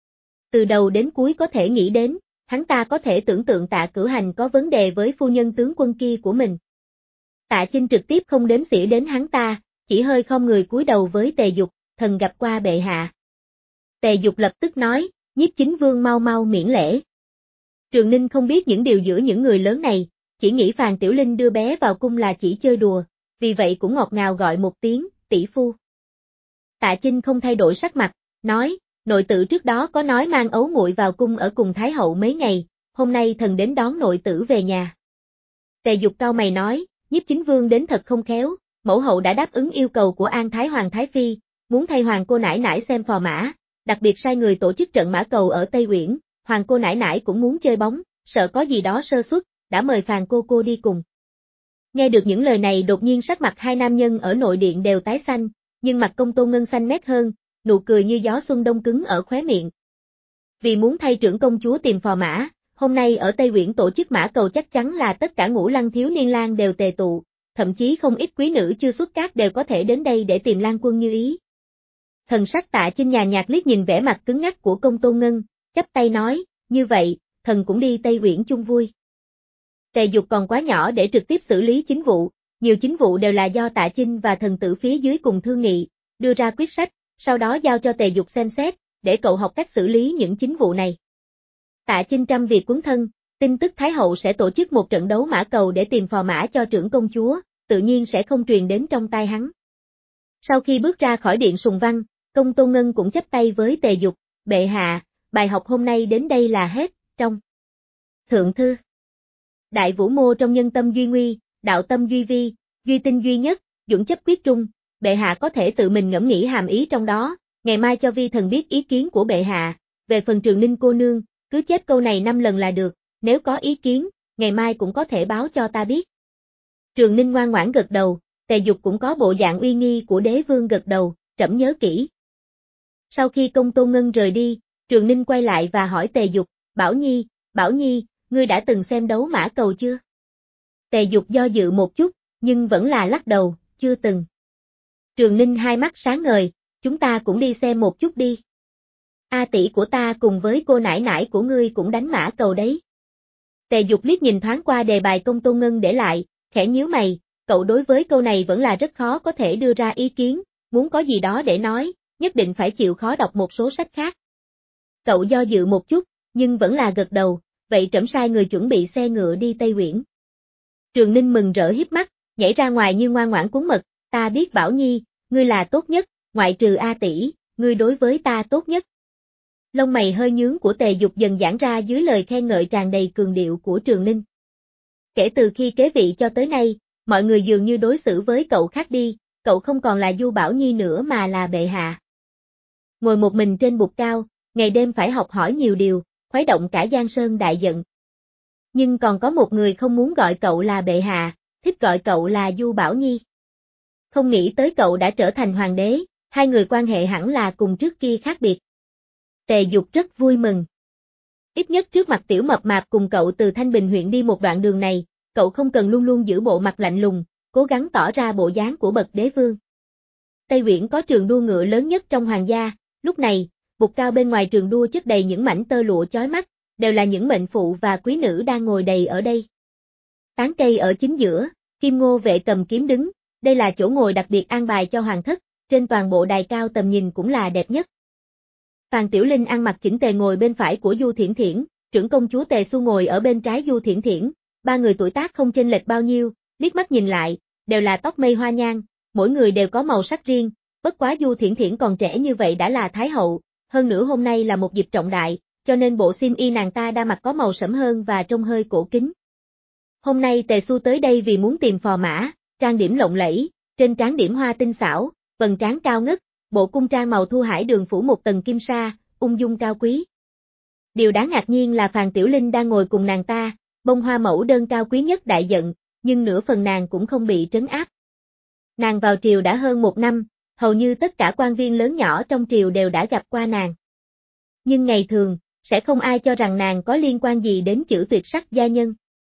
Từ đầu đến cuối có thể nghĩ đến, hắn ta có thể tưởng tượng Tạ Cửu Hành có vấn đề với phu nhân tướng quân kia của mình. Tạ Chinh trực tiếp không đếm xỉa đến hắn ta, chỉ hơi khom người cúi đầu với Tề Dục, thần gặp qua bệ hạ. Tề Dục lập tức nói, Nhiếp Chính Vương mau mau miễn lễ. Trường Ninh không biết những điều giữa những người lớn này, chỉ nghĩ Phàn Tiểu Linh đưa bé vào cung là chỉ chơi đùa, vì vậy cũng ngọt ngào gọi một tiếng, tỷ phu. Tạ Chinh không thay đổi sắc mặt, nói, nội tử trước đó có nói mang ấu muội vào cung ở cùng Thái hậu mấy ngày, hôm nay thần đến đón nội tử về nhà. Tề Dục cau mày nói, Nhiếp Chính Vương đến thật không khéo, mẫu hậu đã đáp ứng yêu cầu của An Thái Hoàng Thái Phi, muốn thay hoàng cô nãi nãi xem phò mã, đặc biệt sai người tổ chức trận mã cầu ở Tây Uyển, hoàng cô nãi nãi cũng muốn chơi bóng, sợ có gì đó sơ suất, đã mời Phàn cô đi cùng. Nghe được những lời này đột nhiên sắc mặt hai nam nhân ở nội điện đều tái xanh, nhưng mặt Công Tôn Ngân xanh mét hơn, nụ cười như gió xuân đông cứng ở khóe miệng. Vì muốn thay trưởng công chúa tìm phò mã, hôm nay ở Tây Uyển tổ chức mã cầu chắc chắn là tất cả Ngũ Lăng thiếu niên lang đều tề tụ, thậm chí không ít quý nữ chưa xuất cát đều có thể đến đây để tìm Lang Quân như ý. Thần sắc Tạ Chinh nhàn nhạt liếc nhìn vẻ mặt cứng ngắc của Công Tôn Ngân, chắp tay nói, như vậy, thần cũng đi Tây Uyển chung vui. Tề Dục còn quá nhỏ để trực tiếp xử lý chính vụ, nhiều chính vụ đều là do Tạ Chinh và thần tử phía dưới cùng thương nghị, đưa ra quyết sách, sau đó giao cho Tề Dục xem xét, để cậu học cách xử lý những chính vụ này. Tạ Chinh trăm việc quấn thân, tin tức Thái hậu sẽ tổ chức một trận đấu mã cầu để tìm phò mã cho trưởng công chúa, tự nhiên sẽ không truyền đến trong tai hắn. Sau khi bước ra khỏi điện Sùng Văn, Công Tôn Ngân cũng chắp tay với Tề Dục, bệ hạ, bài học hôm nay đến đây là hết, trong Thượng Thư. Đại vũ mô trong nhân tâm duy nguy, đạo tâm duy vi, duy tinh duy nhất, dũng chấp quyết trung, bệ hạ có thể tự mình ngẫm nghĩ hàm ý trong đó, ngày mai cho vi thần biết ý kiến của bệ hạ, về phần Trường Ninh cô nương, cứ chép câu này 5 lần là được, nếu có ý kiến, ngày mai cũng có thể báo cho ta biết. Trường Ninh ngoan ngoãn gật đầu, Tề Dục cũng có bộ dạng uy nghi của đế vương gật đầu, trẫm nhớ kỹ. Sau khi Công Tôn Ngân rời đi, Trường Ninh quay lại và hỏi Tề Dục, Bảo Nhi, ngươi đã từng xem đấu mã cầu chưa? Tề Dục do dự một chút, nhưng vẫn là lắc đầu, chưa từng. Trường Ninh hai mắt sáng ngời, chúng ta cũng đi xem một chút đi. A tỷ của ta cùng với cô nải nải của ngươi cũng đánh mã cầu đấy. Tề Dục liếc nhìn thoáng qua đề bài công Tôn Ngân để lại, khẽ nhíu mày, cậu đối với câu này vẫn là rất khó có thể đưa ra ý kiến, muốn có gì đó để nói, nhất định phải chịu khó đọc một số sách khác. Cậu do dự một chút, nhưng vẫn là gật đầu, vậy trẫm sai người chuẩn bị xe ngựa đi Tây Uyển. Trường Ninh mừng rỡ híp mắt, nhảy ra ngoài như ngoan ngoãn cuốn mật, ta biết Bảo Nhi, ngươi là tốt nhất, ngoại trừ A tỷ, ngươi đối với ta tốt nhất. Lông mày hơi nhướng của Tề Dục dần giãn ra dưới lời khen ngợi tràn đầy cường điệu của Trường Ninh. Kể từ khi kế vị cho tới nay, mọi người dường như đối xử với cậu khác đi, cậu không còn là Du Bảo Nhi nữa mà là bệ hạ. Ngồi một mình trên bục cao, ngày đêm phải học hỏi nhiều điều, khuấy động cả Giang Sơn đại giận. Nhưng còn có một người không muốn gọi cậu là bệ hạ, thích gọi cậu là Du Bảo Nhi. Không nghĩ tới cậu đã trở thành hoàng đế, hai người quan hệ hẳn là cùng trước kia khác biệt. Tề Dục rất vui mừng. Ít nhất trước mặt tiểu mập mạp cùng cậu từ Thanh Bình huyện đi một đoạn đường này, cậu không cần luôn luôn giữ bộ mặt lạnh lùng, cố gắng tỏ ra bộ dáng của bậc đế vương. Tây Uyển có trường đua ngựa lớn nhất trong hoàng gia, lúc này, bục cao bên ngoài trường đua chất đầy những mảnh tơ lụa chói mắt, đều là những mệnh phụ và quý nữ đang ngồi đầy ở đây. Tán cây ở chính giữa, Kim Ngô vệ cầm kiếm đứng, đây là chỗ ngồi đặc biệt an bài cho hoàng thất, trên toàn bộ đài cao tầm nhìn cũng là đẹp nhất. Phàn Tiểu Linh ăn mặc chỉnh tề ngồi bên phải của Du Thiển Thiển, trưởng công chúa Tề Xu ngồi ở bên trái Du Thiển Thiển, ba người tuổi tác không chênh lệch bao nhiêu, liếc mắt nhìn lại, đều là tóc mây hoa nhang, mỗi người đều có màu sắc riêng, bất quá Du Thiển Thiển còn trẻ như vậy đã là thái hậu, hơn nữa hôm nay là một dịp trọng đại, cho nên bộ xiêm y nàng ta đa mặc có màu sẫm hơn và trông hơi cổ kính. Hôm nay Tề Xu tới đây vì muốn tìm phò mã, trang điểm lộng lẫy, trên trán điểm hoa tinh xảo, vầng trán cao ngất, bộ cung trang màu thu hải đường phủ một tầng kim sa, ung dung cao quý. Điều đáng ngạc nhiên là Phàn Tiểu Linh đang ngồi cùng nàng ta, bông hoa mẫu đơn cao quý nhất đại giận, nhưng nửa phần nàng cũng không bị trấn áp. Nàng vào triều đã hơn một năm, hầu như tất cả quan viên lớn nhỏ trong triều đều đã gặp qua nàng. Nhưng ngày thường, sẽ không ai cho rằng nàng có liên quan gì đến chữ tuyệt sắc gia nhân.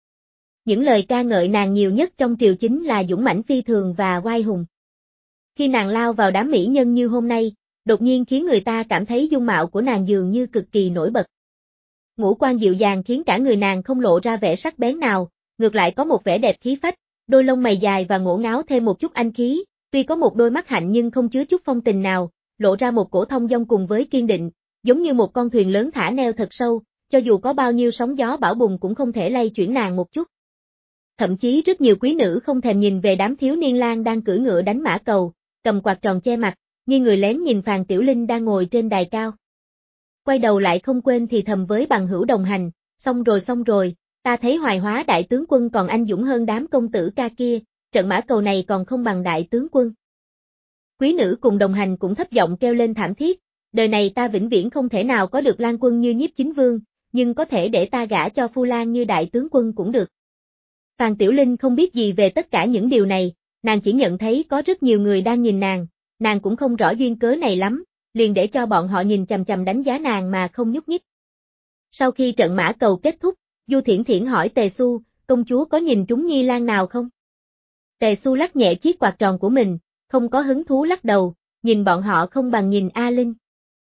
Những lời ca ngợi nàng nhiều nhất trong triều chính là dũng mãnh phi thường và oai hùng. Khi nàng lao vào đám mỹ nhân như hôm nay, đột nhiên khiến người ta cảm thấy dung mạo của nàng dường như cực kỳ nổi bật. Ngũ quan dịu dàng khiến cả người nàng không lộ ra vẻ sắc bén nào, ngược lại có một vẻ đẹp khí phách, đôi lông mày dài và ngổ ngáo thêm một chút anh khí, tuy có một đôi mắt hạnh nhưng không chứa chút phong tình nào, lộ ra một cổ thông dong cùng với kiên định, giống như một con thuyền lớn thả neo thật sâu, cho dù có bao nhiêu sóng gió bão bùng cũng không thể lay chuyển nàng một chút. Thậm chí rất nhiều quý nữ không thèm nhìn về đám thiếu niên lang đang cưỡi ngựa đánh mã cầu, cầm quạt tròn che mặt, như người lén nhìn Phàn Tiểu Linh đang ngồi trên đài cao. Quay đầu lại không quên thì thầm với bằng hữu đồng hành, xong rồi, ta thấy Hoài Hóa đại tướng quân còn anh dũng hơn đám công tử ca kia, trận mã cầu này còn không bằng đại tướng quân. Quý nữ cùng đồng hành cũng thấp giọng kêu lên thảm thiết, đời này ta vĩnh viễn không thể nào có được lang quân như Nhiếp Chính Vương, nhưng có thể để ta gả cho phu lang như đại tướng quân cũng được. Phàn Tiểu Linh không biết gì về tất cả những điều này, nàng chỉ nhận thấy có rất nhiều người đang nhìn nàng cũng không rõ duyên cớ này lắm, liền để cho bọn họ nhìn chằm chằm đánh giá nàng mà không nhúc nhích. Sau khi trận mã cầu kết thúc, Du Thiển Thiển hỏi Tề Xu, công chúa có nhìn trúng nhi lang nào không? Tề Xu lắc nhẹ chiếc quạt tròn của mình, không có hứng thú lắc đầu, nhìn bọn họ không bằng nhìn A Linh.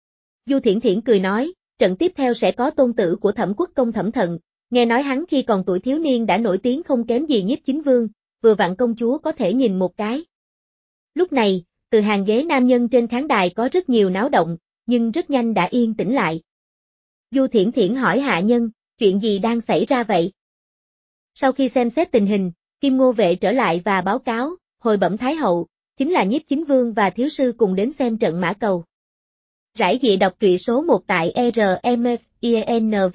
Du Thiển Thiển cười nói, trận tiếp theo sẽ có tôn tử của Thẩm Quốc công Thẩm Thận, nghe nói hắn khi còn tuổi thiếu niên đã nổi tiếng không kém gì Nhiếp Chính Vương, vừa vặn công chúa có thể nhìn một cái. Lúc này, từ hàng ghế nam nhân trên khán đài có rất nhiều náo động, nhưng rất nhanh đã yên tĩnh lại. Du Thiển Thiển hỏi hạ nhân, chuyện gì đang xảy ra vậy? Sau khi xem xét tình hình, Kim Ngô vệ trở lại và báo cáo, hồi bẩm Thái hậu, chính là Nhiếp Chính Vương và thiếu sư cùng đến xem trận mã cầu. Rải dịa đọc truyện số 1 tại RMFINV.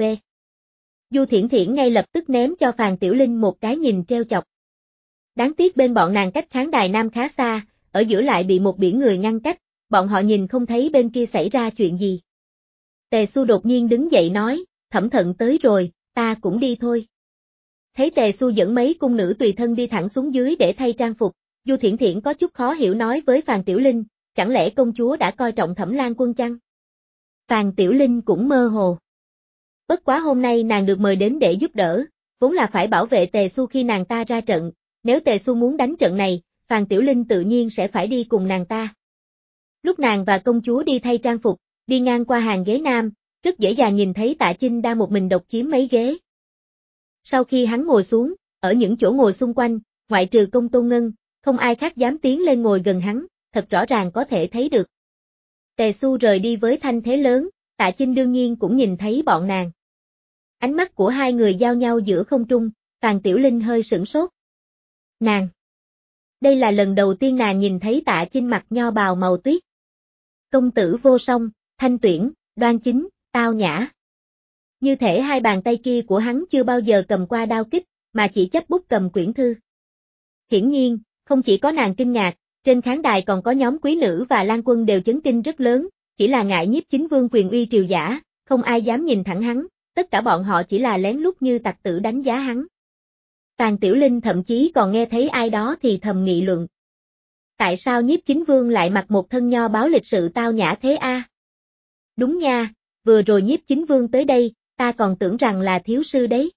Du Thiển Thiển ngay lập tức ném cho Phàn Tiểu Linh một cái nhìn treo chọc. Đáng tiếc bên bọn nàng cách khán đài nam khá xa, ở giữa lại bị một biển người ngăn cách, bọn họ nhìn không thấy bên kia xảy ra chuyện gì. Tề Xu đột nhiên đứng dậy nói, Thẩm Thận tới rồi, ta cũng đi thôi. Thấy Tề Xu dẫn mấy cung nữ tùy thân đi thẳng xuống dưới để thay trang phục, Du Thiển Thiển có chút khó hiểu nói với Phàn Tiểu Linh, chẳng lẽ công chúa đã coi trọng Thẩm Lan Quân chăng? Phàn Tiểu Linh cũng mơ hồ. Bất quá hôm nay nàng được mời đến để giúp đỡ, vốn là phải bảo vệ Tề Xu khi nàng ta ra trận, nếu Tề Xu muốn đánh trận này, Phàn Tiểu Linh tự nhiên sẽ phải đi cùng nàng ta. Lúc nàng và công chúa đi thay trang phục, đi ngang qua hàng ghế nam, rất dễ dàng nhìn thấy Tạ Chinh đang một mình độc chiếm mấy ghế. Sau khi hắn ngồi xuống, ở những chỗ ngồi xung quanh, ngoại trừ Công Tôn Ngân, không ai khác dám tiến lên ngồi gần hắn, thật rõ ràng có thể thấy được. Tề Xu rời đi với thanh thế lớn, Tạ Chinh đương nhiên cũng nhìn thấy bọn nàng. Ánh mắt của hai người giao nhau giữa không trung, Phàn Tiểu Linh hơi sửng sốt. Nàng! Đây là lần đầu tiên nàng nhìn thấy Tạ Chinh mặc nho bào màu tuyết. Công tử vô song, thanh tuyển, đoan chính, tao nhã. Như thể hai bàn tay kia của hắn chưa bao giờ cầm qua đao kích, mà chỉ chấp bút cầm quyển thư. Hiển nhiên, không chỉ có nàng kinh ngạc, trên khán đài còn có nhóm quý nữ và lang quân đều chấn kinh rất lớn, chỉ là ngại Nhiếp Chính Vương quyền uy triều dã, không ai dám nhìn thẳng hắn, tất cả bọn họ chỉ là lén lút như tặc tử đánh giá hắn. Phàn Tiểu Linh thậm chí còn nghe thấy ai đó thì thầm nghị luận. Tại sao Nhiếp Chính Vương lại mặc một thân nho báo lịch sự tao nhã thế a? Đúng nha, vừa rồi Nhiếp Chính Vương tới đây, ta còn tưởng rằng là thiếu sư đấy.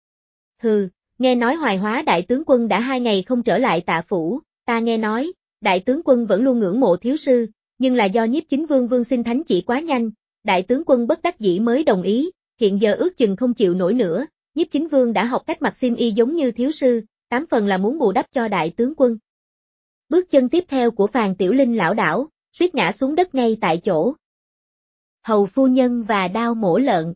Hừ, nghe nói Hoài Hóa đại tướng quân đã 2 ngày không trở lại Tạ phủ, ta nghe nói, đại tướng quân vẫn luôn ngưỡng mộ thiếu sư, nhưng là do Nhiếp Chính Vương vương xin thánh chỉ quá nhanh, đại tướng quân bất đắc dĩ mới đồng ý, hiện giờ ước chừng không chịu nổi nữa, Nhiếp Chính Vương đã học cách mặc xiêm y giống như thiếu sư, 8 phần là muốn bù đắp cho đại tướng quân. Bước chân tiếp theo của Phàn Tiểu Linh lảo đảo, suýt ngã xuống đất ngay tại chỗ. Hầu phu nhân và đao mổ lợn.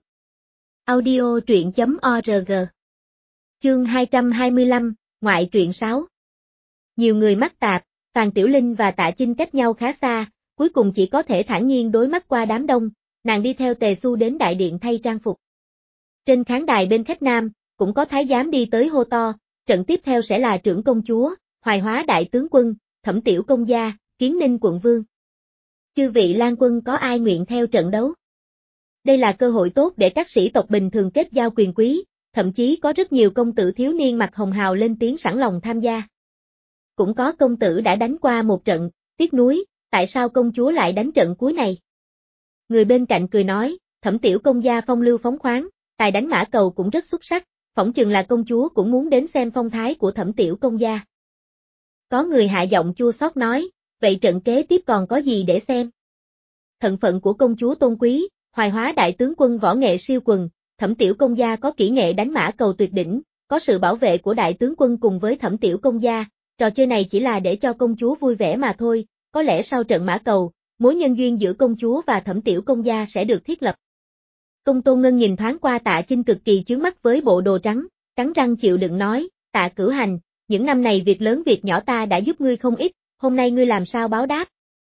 Audio truyện.org. Chương 225, ngoại truyện 6. Nhiều người mắc tạp, Phàn Tiểu Linh và Tạ Chinh cách nhau khá xa, cuối cùng chỉ có thể thản nhiên đối mắt qua đám đông, nàng đi theo Tề Xu đến đại điện thay trang phục. Trên khán đài bên khách nam, cũng có thái giám đi tới hô to, trận tiếp theo sẽ là trưởng công chúa, Hoài Hóa đại tướng quân, Thẩm Tiểu công gia, Kiến Ninh quận vương. Chư vị lang quân có ai nguyện theo trận đấu? Đây là cơ hội tốt để các sĩ tộc bình thường kết giao quyền quý, thậm chí có rất nhiều công tử thiếu niên mặc hồng hào lên tiếng sẵn lòng tham gia. Cũng có công tử đã đánh qua một trận, tiếc nuối, tại sao công chúa lại đánh trận cuối này? Người bên cạnh cười nói, Thẩm Tiểu công gia phong lưu phóng khoáng, tài đánh mã cầu cũng rất xuất sắc, phỏng chừng là công chúa cũng muốn đến xem phong thái của Thẩm Tiểu công gia. Có người hạ giọng chua xót nói, vậy trận kế tiếp còn có gì để xem? Thân phận của công chúa tôn quý, Hoài Hóa đại tướng quân võ nghệ siêu quần, Thẩm Tiểu công gia có kỹ nghệ đánh mã cầu tuyệt đỉnh, có sự bảo vệ của đại tướng quân cùng với Thẩm Tiểu công gia, trò chơi này chỉ là để cho công chúa vui vẻ mà thôi, có lẽ sau trận mã cầu, mối nhân duyên giữa công chúa và Thẩm Tiểu công gia sẽ được thiết lập. Công Tôn Ngân nhìn thoáng qua Tạ Chinh cực kỳ chướng mắt với bộ đồ trắng, cắn răng chịu đựng nói, Tạ Cửu Hành, những năm này việc lớn việc nhỏ ta đã giúp ngươi không ít, hôm nay ngươi làm sao báo đáp?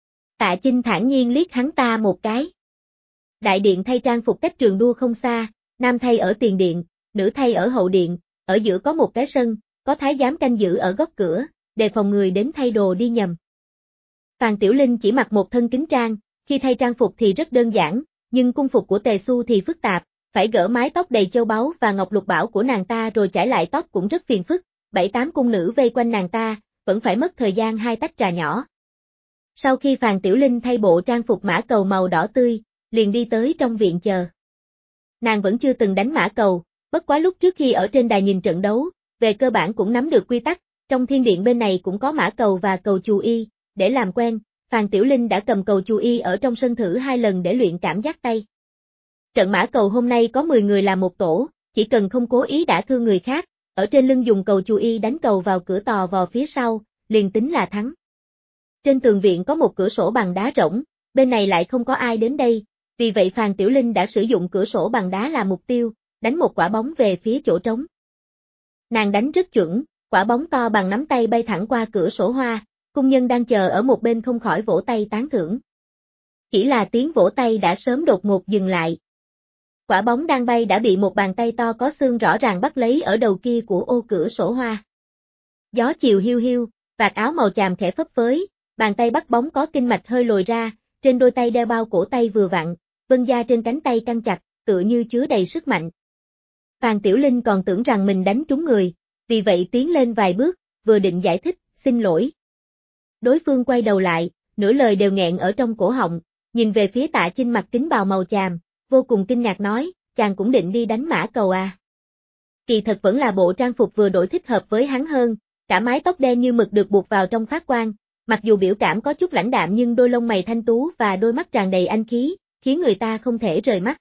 Tạ Chinh thản nhiên liếc hắn ta một cái. Đại điện thay trang phục cách trường đua không xa, nam thay ở tiền điện, nữ thay ở hậu điện, ở giữa có một cái sân, có thái giám canh giữ ở góc cửa, đề phòng người đến thay đồ đi nhầm. Phàn Tiểu Linh chỉ mặc một thân kính trang, khi thay trang phục thì rất đơn giản, nhưng cung phục của Tề Xu thì phức tạp, phải gỡ mái tóc đầy châu báu và ngọc lục bảo của nàng ta rồi chải lại tóc cũng rất phiền phức, 7-8 cung nữ vây quanh nàng ta, vẫn phải mất thời gian 2 tách trà nhỏ. Sau khi Phàn Tiểu Linh thay bộ trang phục mã cầu màu đỏ tươi, liền đi tới trong viện chờ. Nàng vẫn chưa từng đánh mã cầu, bất quá lúc trước khi ở trên đài nhìn trận đấu, về cơ bản cũng nắm được quy tắc, trong thiên điện bên này cũng có mã cầu và cầu chù y, để làm quen, Phàn Tiểu Linh đã cầm cầu chù y ở trong sân thử 2 lần để luyện cảm giác tay. Trận mã cầu hôm nay có 10 người làm một tổ, chỉ cần không cố ý đả thương người khác, ở trên lưng dùng cầu chù y đánh cầu vào cửa tò vò phía sau, liền tính là thắng. Trên tường viện có một cửa sổ bằng đá rỗng, bên này lại không có ai đến đây, vì vậy Phàn Tiểu Linh đã sử dụng cửa sổ bằng đá làm mục tiêu, đánh một quả bóng về phía chỗ trống. Nàng đánh rất chuẩn, quả bóng to bằng nắm tay bay thẳng qua cửa sổ hoa, cung nhân đang chờ ở một bên không khỏi vỗ tay tán thưởng. Chỉ là tiếng vỗ tay đã sớm đột ngột dừng lại. Quả bóng đang bay đã bị một bàn tay to có xương rõ ràng bắt lấy ở đầu kia của ô cửa sổ hoa. Gió chiều hiu hiu, vạt áo màu chàm khẽ phấp phới, bàn tay bắt bóng có kinh mạch hơi lồi ra, trên đôi tay đeo bao cổ tay vừa vặn, vân da trên cánh tay căng chặt, tựa như chứa đầy sức mạnh. Phàn Tiểu Linh còn tưởng rằng mình đánh trúng người, vì vậy tiến lên vài bước, vừa định giải thích, xin lỗi. Đối phương quay đầu lại, nửa lời đều nghẹn ở trong cổ họng, nhìn về phía Tạ Chinh mặc kính bào màu chàm, vô cùng kinh ngạc nói, chàng cũng định đi đánh mã cầu à. Kỳ thật vẫn là bộ trang phục vừa đổi thích hợp với hắn hơn, cả mái tóc đen như mực được buộc vào trong phát quang, mặc dù biểu cảm có chút lãnh đạm nhưng đôi lông mày thanh tú và đôi mắt tràn đầy anh khí, khiến người ta không thể rời mắt.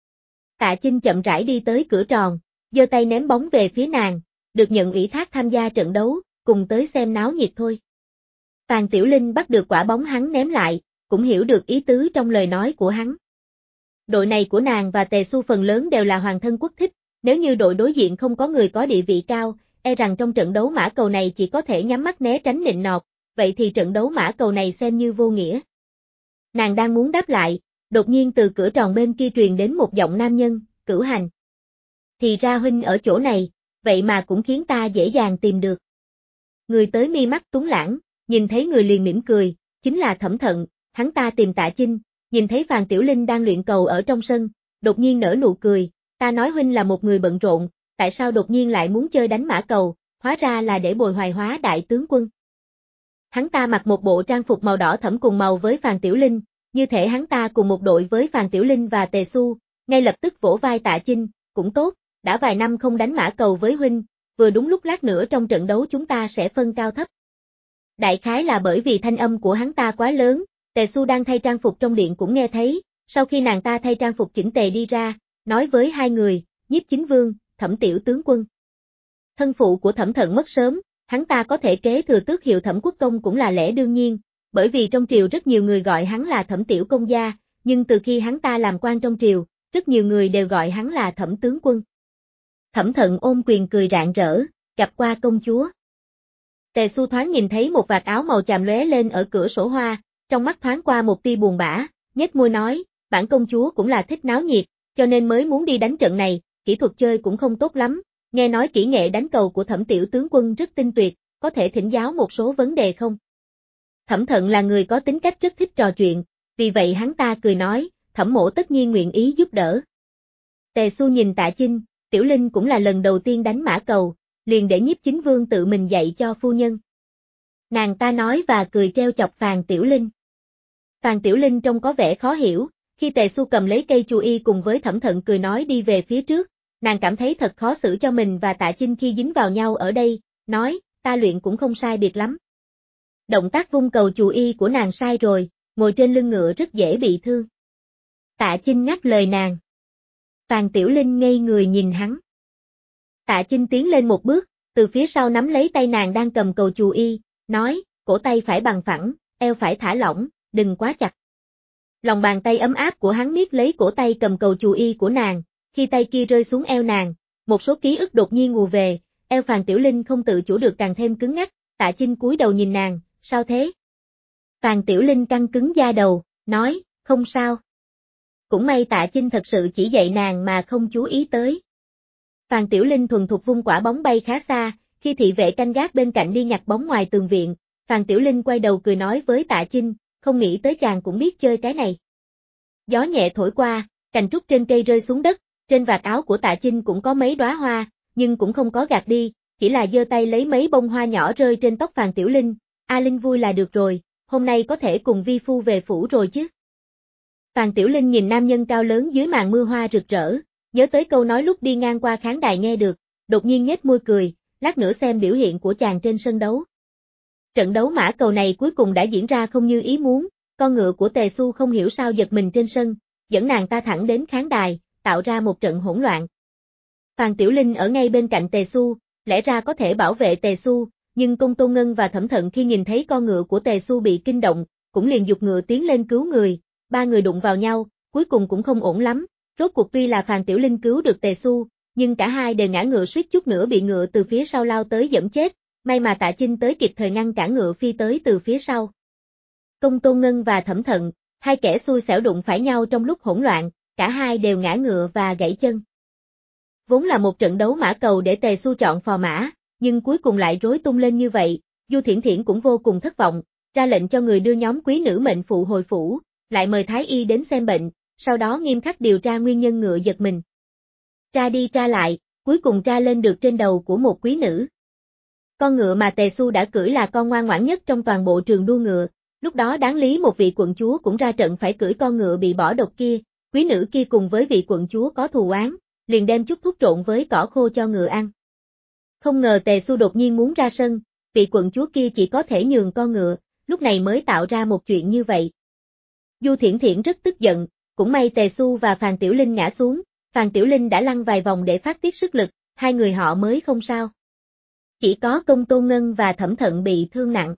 Tạ Chinh chậm rãi đi tới cửa tròn, giơ tay ném bóng về phía nàng, được nhận ủy thác tham gia trận đấu, cùng tới xem náo nhiệt thôi. Phàn Tiểu Linh bắt được quả bóng hắn ném lại, cũng hiểu được ý tứ trong lời nói của hắn. Đội này của nàng và Tề Xu phần lớn đều là hoàng thân quốc thích, nếu như đội đối diện không có người có địa vị cao, e rằng trong trận đấu mã cầu này chỉ có thể nhắm mắt né tránh nịnh nọt, vậy thì trận đấu mã cầu này xem như vô nghĩa. Nàng đang muốn đáp lại, đột nhiên từ cửa tròn bên kia truyền đến một giọng nam nhân, Cửu Hành. Thì ra huynh ở chỗ này, vậy mà cũng khiến ta dễ dàng tìm được. Người tới mi mắt tuấn lãng, nhìn thấy người liền mỉm cười, chính là Thẩm Thận, hắn ta tìm Tạ Chinh, nhìn thấy Phàn Tiểu Linh đang luyện cầu ở trong sân, đột nhiên nở nụ cười, ta nói huynh là một người bận rộn, tại sao đột nhiên lại muốn chơi đánh mã cầu, hóa ra là để bồi hoài hóa đại tướng quân. Hắn ta mặc một bộ trang phục màu đỏ thẫm cùng màu với Phàn Tiểu Linh, như thể hắn ta cùng một đội với Phàn Tiểu Linh và Tề Xu, ngay lập tức vỗ vai Tạ Chinh, cũng tốt, đã vài năm không đánh mã cầu với huynh, vừa đúng lúc lát nữa trong trận đấu chúng ta sẽ phân cao thấp. Đại khái là bởi vì thanh âm của hắn ta quá lớn, Tề Xu đang thay trang phục trong điện cũng nghe thấy, sau khi nàng ta thay trang phục chỉnh tề đi ra, nói với hai người, Nhiếp Chính Vương, Thẩm tiểu tướng quân. Thân phụ của Thẩm Thận mất sớm, hắn ta có thể kế thừa tước hiệu Thẩm Quốc Công cũng là lẽ đương nhiên, bởi vì trong triều rất nhiều người gọi hắn là Thẩm tiểu công gia, nhưng từ khi hắn ta làm quan trong triều, rất nhiều người đều gọi hắn là Thẩm tướng quân. Thẩm Thận ôm quyền cười rạng rỡ, gặp qua công chúa. Tề Xu thoáng nhìn thấy một vạt áo màu chàm lóe lên ở cửa sổ hoa, trong mắt thoáng qua một tia buồn bã, nhếch môi nói, bản công chúa cũng là thích náo nhiệt, cho nên mới muốn đi đánh trận này, kỹ thuật chơi cũng không tốt lắm, nghe nói kỹ nghệ đánh cầu của Thẩm tiểu tướng quân rất tinh tuyệt, có thể thỉnh giáo một số vấn đề không? Thẩm Thận là người có tính cách rất thích trò chuyện, vì vậy hắn ta cười nói, Thẩm mỗ tất nhiên nguyện ý giúp đỡ. Tề Xu nhìn Tạ Chinh, Tiểu Linh cũng là lần đầu tiên đánh mã cầu, liền để Nhiếp Chính Vương tự mình dạy cho phu nhân. Nàng ta nói và cười treo chọc Phàn Tiểu Linh. Phàn Tiểu Linh trông có vẻ khó hiểu, khi Tề Xu cầm lấy cây chù y cùng với Thẩm Thận cười nói đi về phía trước, nàng cảm thấy thật khó xử cho mình và Tạ Chinh khi dính vào nhau ở đây, nói, ta luyện cũng không sai biệt lắm. Động tác vung cầu chù y của nàng sai rồi, ngồi trên lưng ngựa rất dễ bị thương. Tạ Chinh ngắt lời nàng. Phàn Tiểu Linh ngây người nhìn hắn. Tạ Chinh tiến lên một bước, từ phía sau nắm lấy tay nàng đang cầm cầu chù y, nói, cổ tay phải bằng phẳng, eo phải thả lỏng, đừng quá chặt. Lòng bàn tay ấm áp của hắn miết lấy cổ tay cầm cầu chù y của nàng, khi tay kia rơi xuống eo nàng, một số ký ức đột nhiên ùa về, eo Phàn Tiểu Linh không tự chủ được càng thêm cứng ngắc, Tạ Chinh cúi đầu nhìn nàng, sao thế? Phàn Tiểu Linh căng cứng da đầu, nói, không sao. Cũng may Tạ Chinh thật sự chỉ dạy nàng mà không chú ý tới. Phàn Tiểu Linh thuần thục vung quả bóng bay khá xa, khi thị vệ canh gác bên cạnh đi nhặt bóng ngoài tường viện, Phàn Tiểu Linh quay đầu cười nói với Tạ Chinh, không nghĩ tới chàng cũng biết chơi cái này. Gió nhẹ thổi qua, cành trúc trên cây rơi xuống đất, trên vạt áo của Tạ Chinh cũng có mấy đóa hoa, nhưng cũng không có gạt đi, chỉ là giơ tay lấy mấy bông hoa nhỏ rơi trên tóc Phàn Tiểu Linh, A Linh vui là được rồi, hôm nay có thể cùng vi phu về phủ rồi chứ. Phàn Tiểu Linh nhìn nam nhân cao lớn dưới màn mưa hoa rực rỡ, nhớ tới câu nói lúc đi ngang qua khán đài nghe được, đột nhiên nhếch môi cười, lát nữa xem biểu hiện của chàng trên sân đấu. Trận đấu mã cầu này cuối cùng đã diễn ra không như ý muốn, con ngựa của Tề Xu không hiểu sao giật mình trên sân, dẫn nàng ta thẳng đến khán đài, tạo ra một trận hỗn loạn. Phàn Tiểu Linh ở ngay bên cạnh Tề Xu, lẽ ra có thể bảo vệ Tề Xu, nhưng Công Tôn Ngân và Thẩm Thận khi nhìn thấy con ngựa của Tề Xu bị kinh động, cũng liền giục ngựa tiến lên cứu người, ba người đụng vào nhau, cuối cùng cũng không ổn lắm, rốt cuộc tuy là Phàn Tiểu Linh cứu được Tề Xu, nhưng cả hai đều ngã ngựa suýt chút nữa bị ngựa từ phía sau lao tới giẫm chết, may mà Tạ Chinh tới kịp thời ngăn cản ngựa phi tới từ phía sau. Công Tôn Ngân và Thẩm Thận, hai kẻ xui xẻo đụng phải nhau trong lúc hỗn loạn, cả hai đều ngã ngựa và gãy chân. Vốn là một trận đấu mã cầu để Tề Xu chọn phò mã, nhưng cuối cùng lại rối tung lên như vậy, Du Thiển Thiển cũng vô cùng thất vọng, ra lệnh cho người đưa nhóm quý nữ mệnh phụ hồi phủ, lại mời Thái Y đến xem bệnh, sau đó nghiêm khắc điều tra nguyên nhân ngựa giật mình. Tra đi tra lại, cuối cùng tra lên được trên đầu của một quý nữ. Con ngựa mà Tề Xu đã cưỡi là con ngoan ngoãn nhất trong toàn bộ trường đua ngựa, Lúc đó đáng lý một vị quận chúa cũng ra trận phải cưỡi con ngựa bị bỏ độc kia, quý nữ kia cùng với vị quận chúa có thù oán, liền đem chút thuốc trộn với cỏ khô cho ngựa ăn. Không ngờ Tề Xu đột nhiên muốn ra sân, vị quận chúa kia chỉ có thể nhường con ngựa, lúc này mới tạo ra một chuyện như vậy. Du Thiển Thiển rất tức giận, cũng may Tề Xu và Phàn Tiểu Linh ngã xuống, Phàn Tiểu Linh đã lăn vài vòng để phát tiết sức lực, hai người họ mới không sao. Chỉ có Công Tôn Ngân và Thẩm Thận bị thương nặng.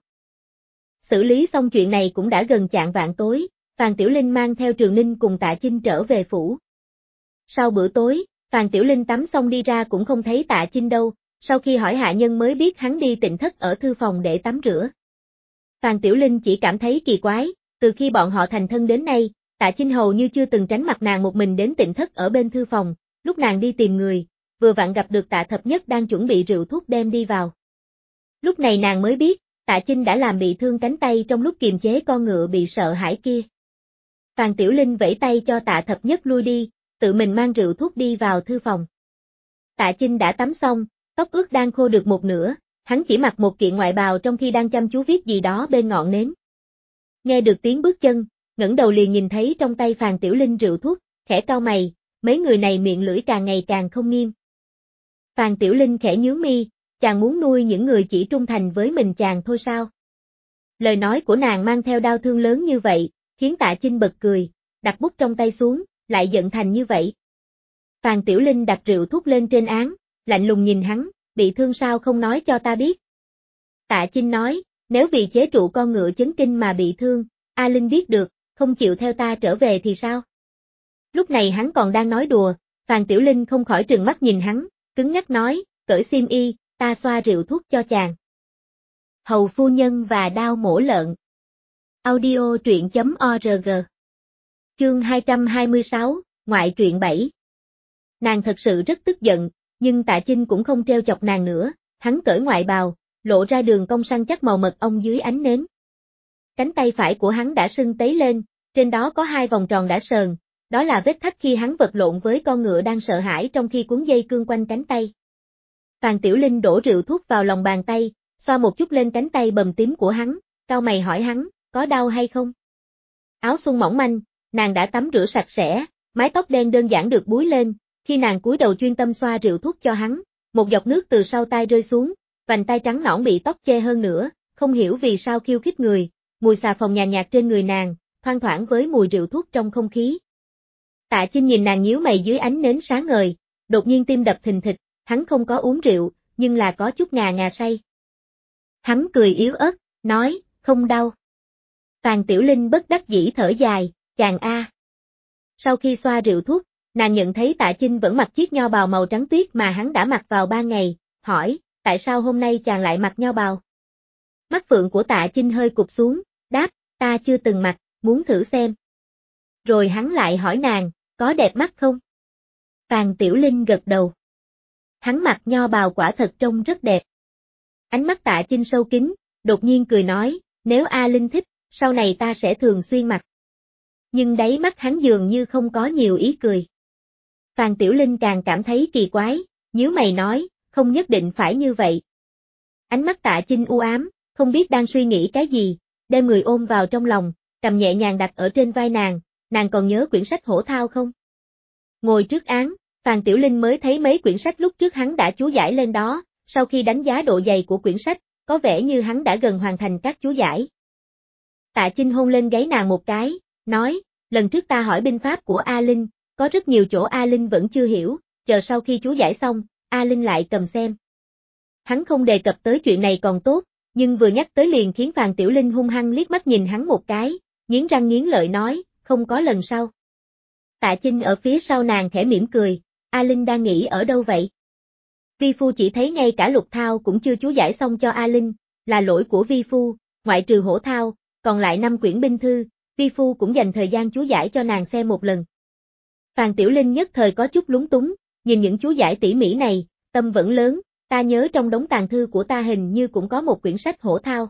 Xử lý xong chuyện này cũng đã gần chạng vạng tối, Phàn Tiểu Linh mang theo Trường Ninh cùng Tạ Chinh trở về phủ. Sau bữa tối, Phàn Tiểu Linh tắm xong đi ra cũng không thấy Tạ Chinh đâu, sau khi hỏi hạ nhân mới biết hắn đi Tịnh Thất ở thư phòng để tắm rửa. Phàn Tiểu Linh chỉ cảm thấy kỳ quái, từ khi bọn họ thành thân đến nay, Tạ Chinh hầu như chưa từng tránh mặt nàng một mình đến Tịnh Thất ở bên thư phòng, lúc nàng đi tìm người, vừa vặn gặp được Tạ Thập Nhất đang chuẩn bị rượu thuốc đem đi vào. Lúc này nàng mới biết, Tạ Chinh đã làm bị thương cánh tay trong lúc kiềm chế con ngựa bị sợ hãi kia. Phàn Tiểu Linh vẫy tay cho Tạ Thập Nhất lui đi, tự mình mang rượu thuốc đi vào thư phòng. Tạ Chinh đã tắm xong, tóc ướt đang khô được một nửa, hắn chỉ mặc một kiện ngoại bào trong khi đang chăm chú viết gì đó bên ngọn nến. Nghe được tiếng bước chân, ngẩng đầu liền nhìn thấy trong tay Phàn Tiểu Linh rượu thuốc, khẽ cau mày, mấy người này miệng lưỡi càng ngày càng không nghiêm. Phàn Tiểu Linh khẽ nhướng mi, chàng muốn nuôi những người chỉ trung thành với mình chàng thôi sao? Lời nói của nàng mang theo đau thương lớn như vậy, khiến Tạ Chinh bật cười, đặt bút trong tay xuống, lại giận thành như vậy. Phàn Tiểu Linh đặt rượu thuốc lên trên án, lạnh lùng nhìn hắn, bị thương sao không nói cho ta biết. Tạ Chinh nói, nếu vì chế trụ con ngựa chấn kinh mà bị thương, A Linh biết được, không chịu theo ta trở về thì sao? Lúc này hắn còn đang nói đùa, Phàn Tiểu Linh không khỏi trừng mắt nhìn hắn, cứng nhắc nói, cởi xiêm y, ta xoa rượu thuốc cho chàng. Hầu phu nhân và đao mổ lợn. Audio truyện.org. Chương 226, ngoại truyện 7. Nàng thật sự rất tức giận, nhưng Tạ Chinh cũng không trêu chọc nàng nữa, hắn cởi ngoại bào, lộ ra đường cong săn chắc màu mật ong dưới ánh nến. Cánh tay phải của hắn đã sưng tấy lên, trên đó có hai vòng tròn đã sờn, đó là vết thách khi hắn vật lộn với con ngựa đang sợ hãi trong khi cuốn dây cương quanh cánh tay. Phàn Tiểu Linh đổ rượu thuốc vào lòng bàn tay, xoa một chút lên cánh tay bầm tím của hắn, cau mày hỏi hắn, có đau hay không? Áo xuông mỏng manh, nàng đã tắm rửa sạch sẽ, mái tóc đen đơn giản được búi lên, khi nàng cúi đầu chuyên tâm xoa rượu thuốc cho hắn, một giọt nước từ sau tai rơi xuống, vành tai trắng nõn bị tóc che hơn nữa, không hiểu vì sao khiêu khích người, mùi xà phòng nhàn nhạt trên người nàng, thoang thoảng với mùi rượu thuốc trong không khí. Tạ Chinh nhìn nàng nhíu mày dưới ánh nến sáng ngời, đột nhiên tim đập thình thịch, hắn không có uống rượu, nhưng là có chút ngà ngà say. Hắn cười yếu ớt, nói, không đau. Phàn Tiểu Linh bất đắc dĩ thở dài, chàng a. Sau khi xoa rượu thuốc, nàng nhận thấy Tạ Chinh vẫn mặc chiếc nho bào màu trắng tuyết mà hắn đã mặc vào 3 ngày, hỏi, tại sao hôm nay chàng lại mặc nho bào? Mắt phượng của Tạ Chinh hơi cụp xuống, đáp, ta chưa từng mặc, muốn thử xem. Rồi hắn lại hỏi nàng, có đẹp mắt không? Phàn Tiểu Linh gật đầu. Hắn mặc nho bào quả thật trông rất đẹp. Ánh mắt Tạ Chinh sâu kín, đột nhiên cười nói, nếu A Linh thích, sau này ta sẽ thường xuyên mặc. Nhưng đáy mắt hắn dường như không có nhiều ý cười. Phàn Tiểu Linh càng cảm thấy kỳ quái, nhíu mày nói, không nhất định phải như vậy. Ánh mắt Tạ Chinh u ám, không biết đang suy nghĩ cái gì, đem người ôm vào trong lòng, cầm nhẹ nhàng đặt ở trên vai nàng còn nhớ quyển sách hổ thao không? Ngồi trước án, Phàn Tiểu Linh mới thấy mấy quyển sách lúc trước hắn đã chú giải lên đó, sau khi đánh giá độ dày của quyển sách, có vẻ như hắn đã gần hoàn thành các chú giải. Tạ Chinh hôn lên gáy nàng một cái, nói, lần trước ta hỏi binh pháp của A Linh, có rất nhiều chỗ A Linh vẫn chưa hiểu, chờ sau khi chú giải xong, A Linh lại cầm xem. Hắn không đề cập tới chuyện này còn tốt, nhưng vừa nhắc tới liền khiến Phàn Tiểu Linh hung hăng liếc mắt nhìn hắn một cái, nghiến răng nghiến lợi nói, không có lần sau. Tạ Chinh ở phía sau nàng khẽ mỉm cười, A Linh đang nghĩ ở đâu vậy? Vi Phu chỉ thấy ngay cả Lục Thao cũng chưa chú giải xong cho A Linh, là lỗi của Vi Phu, ngoại trừ hổ thao, còn lại 5 quyển binh thư, Vi Phu cũng dành thời gian chú giải cho nàng xem một lần. Phàn Tiểu Linh nhất thời có chút lúng túng, nhìn những chú giải tỉ mỉ này, tâm vẫn lớn, ta nhớ trong đống tàn thư của ta hình như cũng có một quyển sách hổ thao.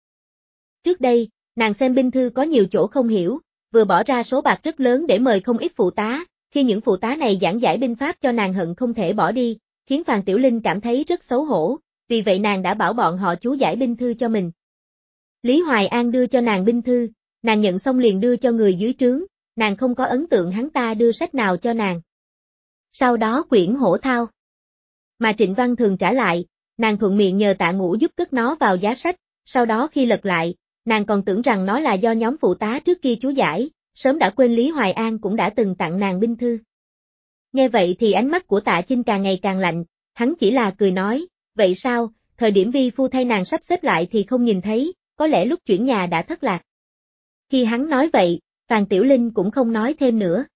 Trước đây, nàng xem binh thư có nhiều chỗ không hiểu, vừa bỏ ra số bạc rất lớn để mời không ít phụ tá, khi những phụ tá này giảng giải binh pháp cho nàng hận không thể bỏ đi, khiến Phàn Tiểu Linh cảm thấy rất xấu hổ, vì vậy nàng đã bảo bọn họ chú giải binh thư cho mình. Lý Hoài An đưa cho nàng binh thư, nàng nhận xong liền đưa cho người dưới trướng, nàng không có ấn tượng hắn ta đưa sách nào cho nàng. Sau đó quyển hổ thao. Mà Trịnh Văn Thường trả lại, nàng thuận miệng nhờ Tạ Ngũ giúp cất nó vào giá sách, sau đó khi lật lại, nàng còn tưởng rằng nó là do nhóm phụ tá trước kia chú giải, sớm đã quên Lý Hoài An cũng đã từng tặng nàng binh thư. Nghe vậy thì ánh mắt của Tạ Chinh càng ngày càng lạnh, hắn chỉ là cười nói, vậy sao, thời điểm vi phu thay nàng sắp xếp lại thì không nhìn thấy, có lẽ lúc chuyển nhà đã thất lạc. Khi hắn nói vậy, Phàn Tiểu Linh cũng không nói thêm nữa.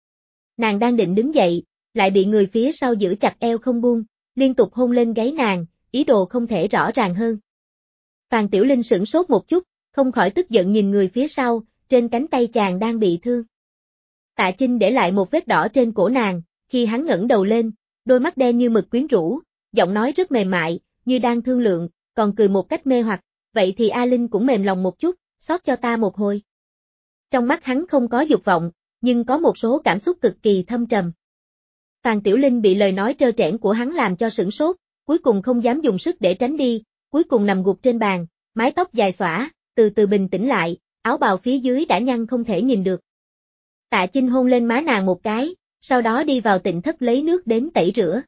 Nàng đang định đứng dậy, lại bị người phía sau giữ chặt eo không buông, liên tục hôn lên gáy nàng, ý đồ không thể rõ ràng hơn. Phàn Tiểu Linh sửng sốt một chút, không khỏi tức giận nhìn người phía sau, trên cánh tay chàng đang bị thương. Tạ Chinh để lại một vết đỏ trên cổ nàng, khi hắn ngẩng đầu lên, đôi mắt đen như mực quyến rũ, giọng nói rất mềm mại, như đang thương lượng, còn cười một cách mê hoặc, vậy thì A Linh cũng mềm lòng một chút, xót cho ta một hồi. Trong mắt hắn không có dục vọng, nhưng có một số cảm xúc cực kỳ thâm trầm. Phàn Tiểu Linh bị lời nói trơ trẽn của hắn làm cho sửng sốt, cuối cùng không dám dùng sức để tránh đi, cuối cùng nằm gục trên bàn, mái tóc dài xõa, từ từ bình tĩnh lại, áo bào phía dưới đã nhăn không thể nhìn được. Tạ Chinh hôn lên má nàng một cái, sau đó đi vào tịnh thất lấy nước đến tẩy rửa.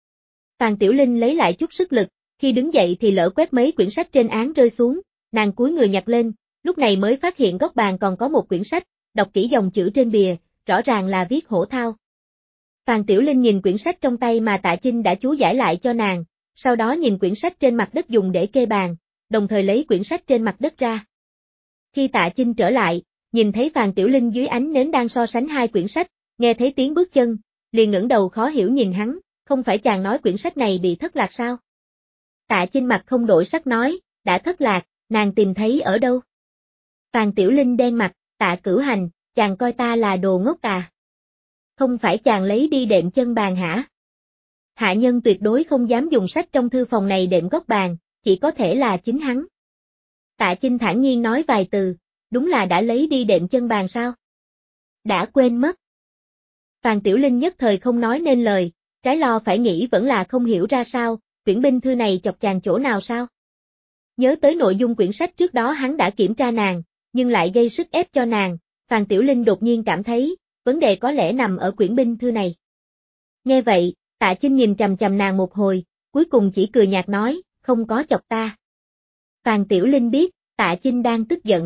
Phàn Tiểu Linh lấy lại chút sức lực, khi đứng dậy thì lỡ quét mấy quyển sách trên án rơi xuống, nàng cúi người nhặt lên, lúc này mới phát hiện góc bàn còn có một quyển sách, đọc kỹ dòng chữ trên bìa, rõ ràng là viết hổ thao. Phàn Tiểu Linh nhìn quyển sách trong tay mà Tạ Chinh đã chú giải lại cho nàng, sau đó nhìn quyển sách trên mặt đất dùng để kê bàn, đồng thời lấy quyển sách trên mặt đất ra. Khi Tạ Chinh trở lại, nhìn thấy Phàn Tiểu Linh dưới ánh nến đang so sánh hai quyển sách, nghe thấy tiếng bước chân, liền ngẩng đầu khó hiểu nhìn hắn, không phải chàng nói quyển sách này bị thất lạc sao? Tạ Chinh mặt không đổi sắc nói, đã thất lạc, nàng tìm thấy ở đâu? Phàn Tiểu Linh đen mặt, Tạ Cửu Hành, chàng coi ta là đồ ngốc à? Không phải chàng lấy đi đệm chân bàn hả? Hạ nhân tuyệt đối không dám dùng sách trong thư phòng này đệm góc bàn, chỉ có thể là chính hắn. Tạ Chinh thản nhiên nói vài từ, đúng là đã lấy đi đệm chân bàn sao? Đã quên mất. Phàn Tiểu Linh nhất thời không nói nên lời, trái lo phải nghĩ vẫn là không hiểu ra sao, quyển binh thư này chọc chàng chỗ nào sao? Nhớ tới nội dung quyển sách trước đó hắn đã kiểm tra nàng, nhưng lại gây sức ép cho nàng, Phàn Tiểu Linh đột nhiên cảm thấy, vấn đề có lẽ nằm ở quyển binh thư này. Nghe vậy, Tạ Chinh nhìn chằm chằm nàng một hồi, cuối cùng chỉ cười nhạt nói, không có chọc ta. Phàn Tiểu Linh biết, Tạ Chinh đang tức giận.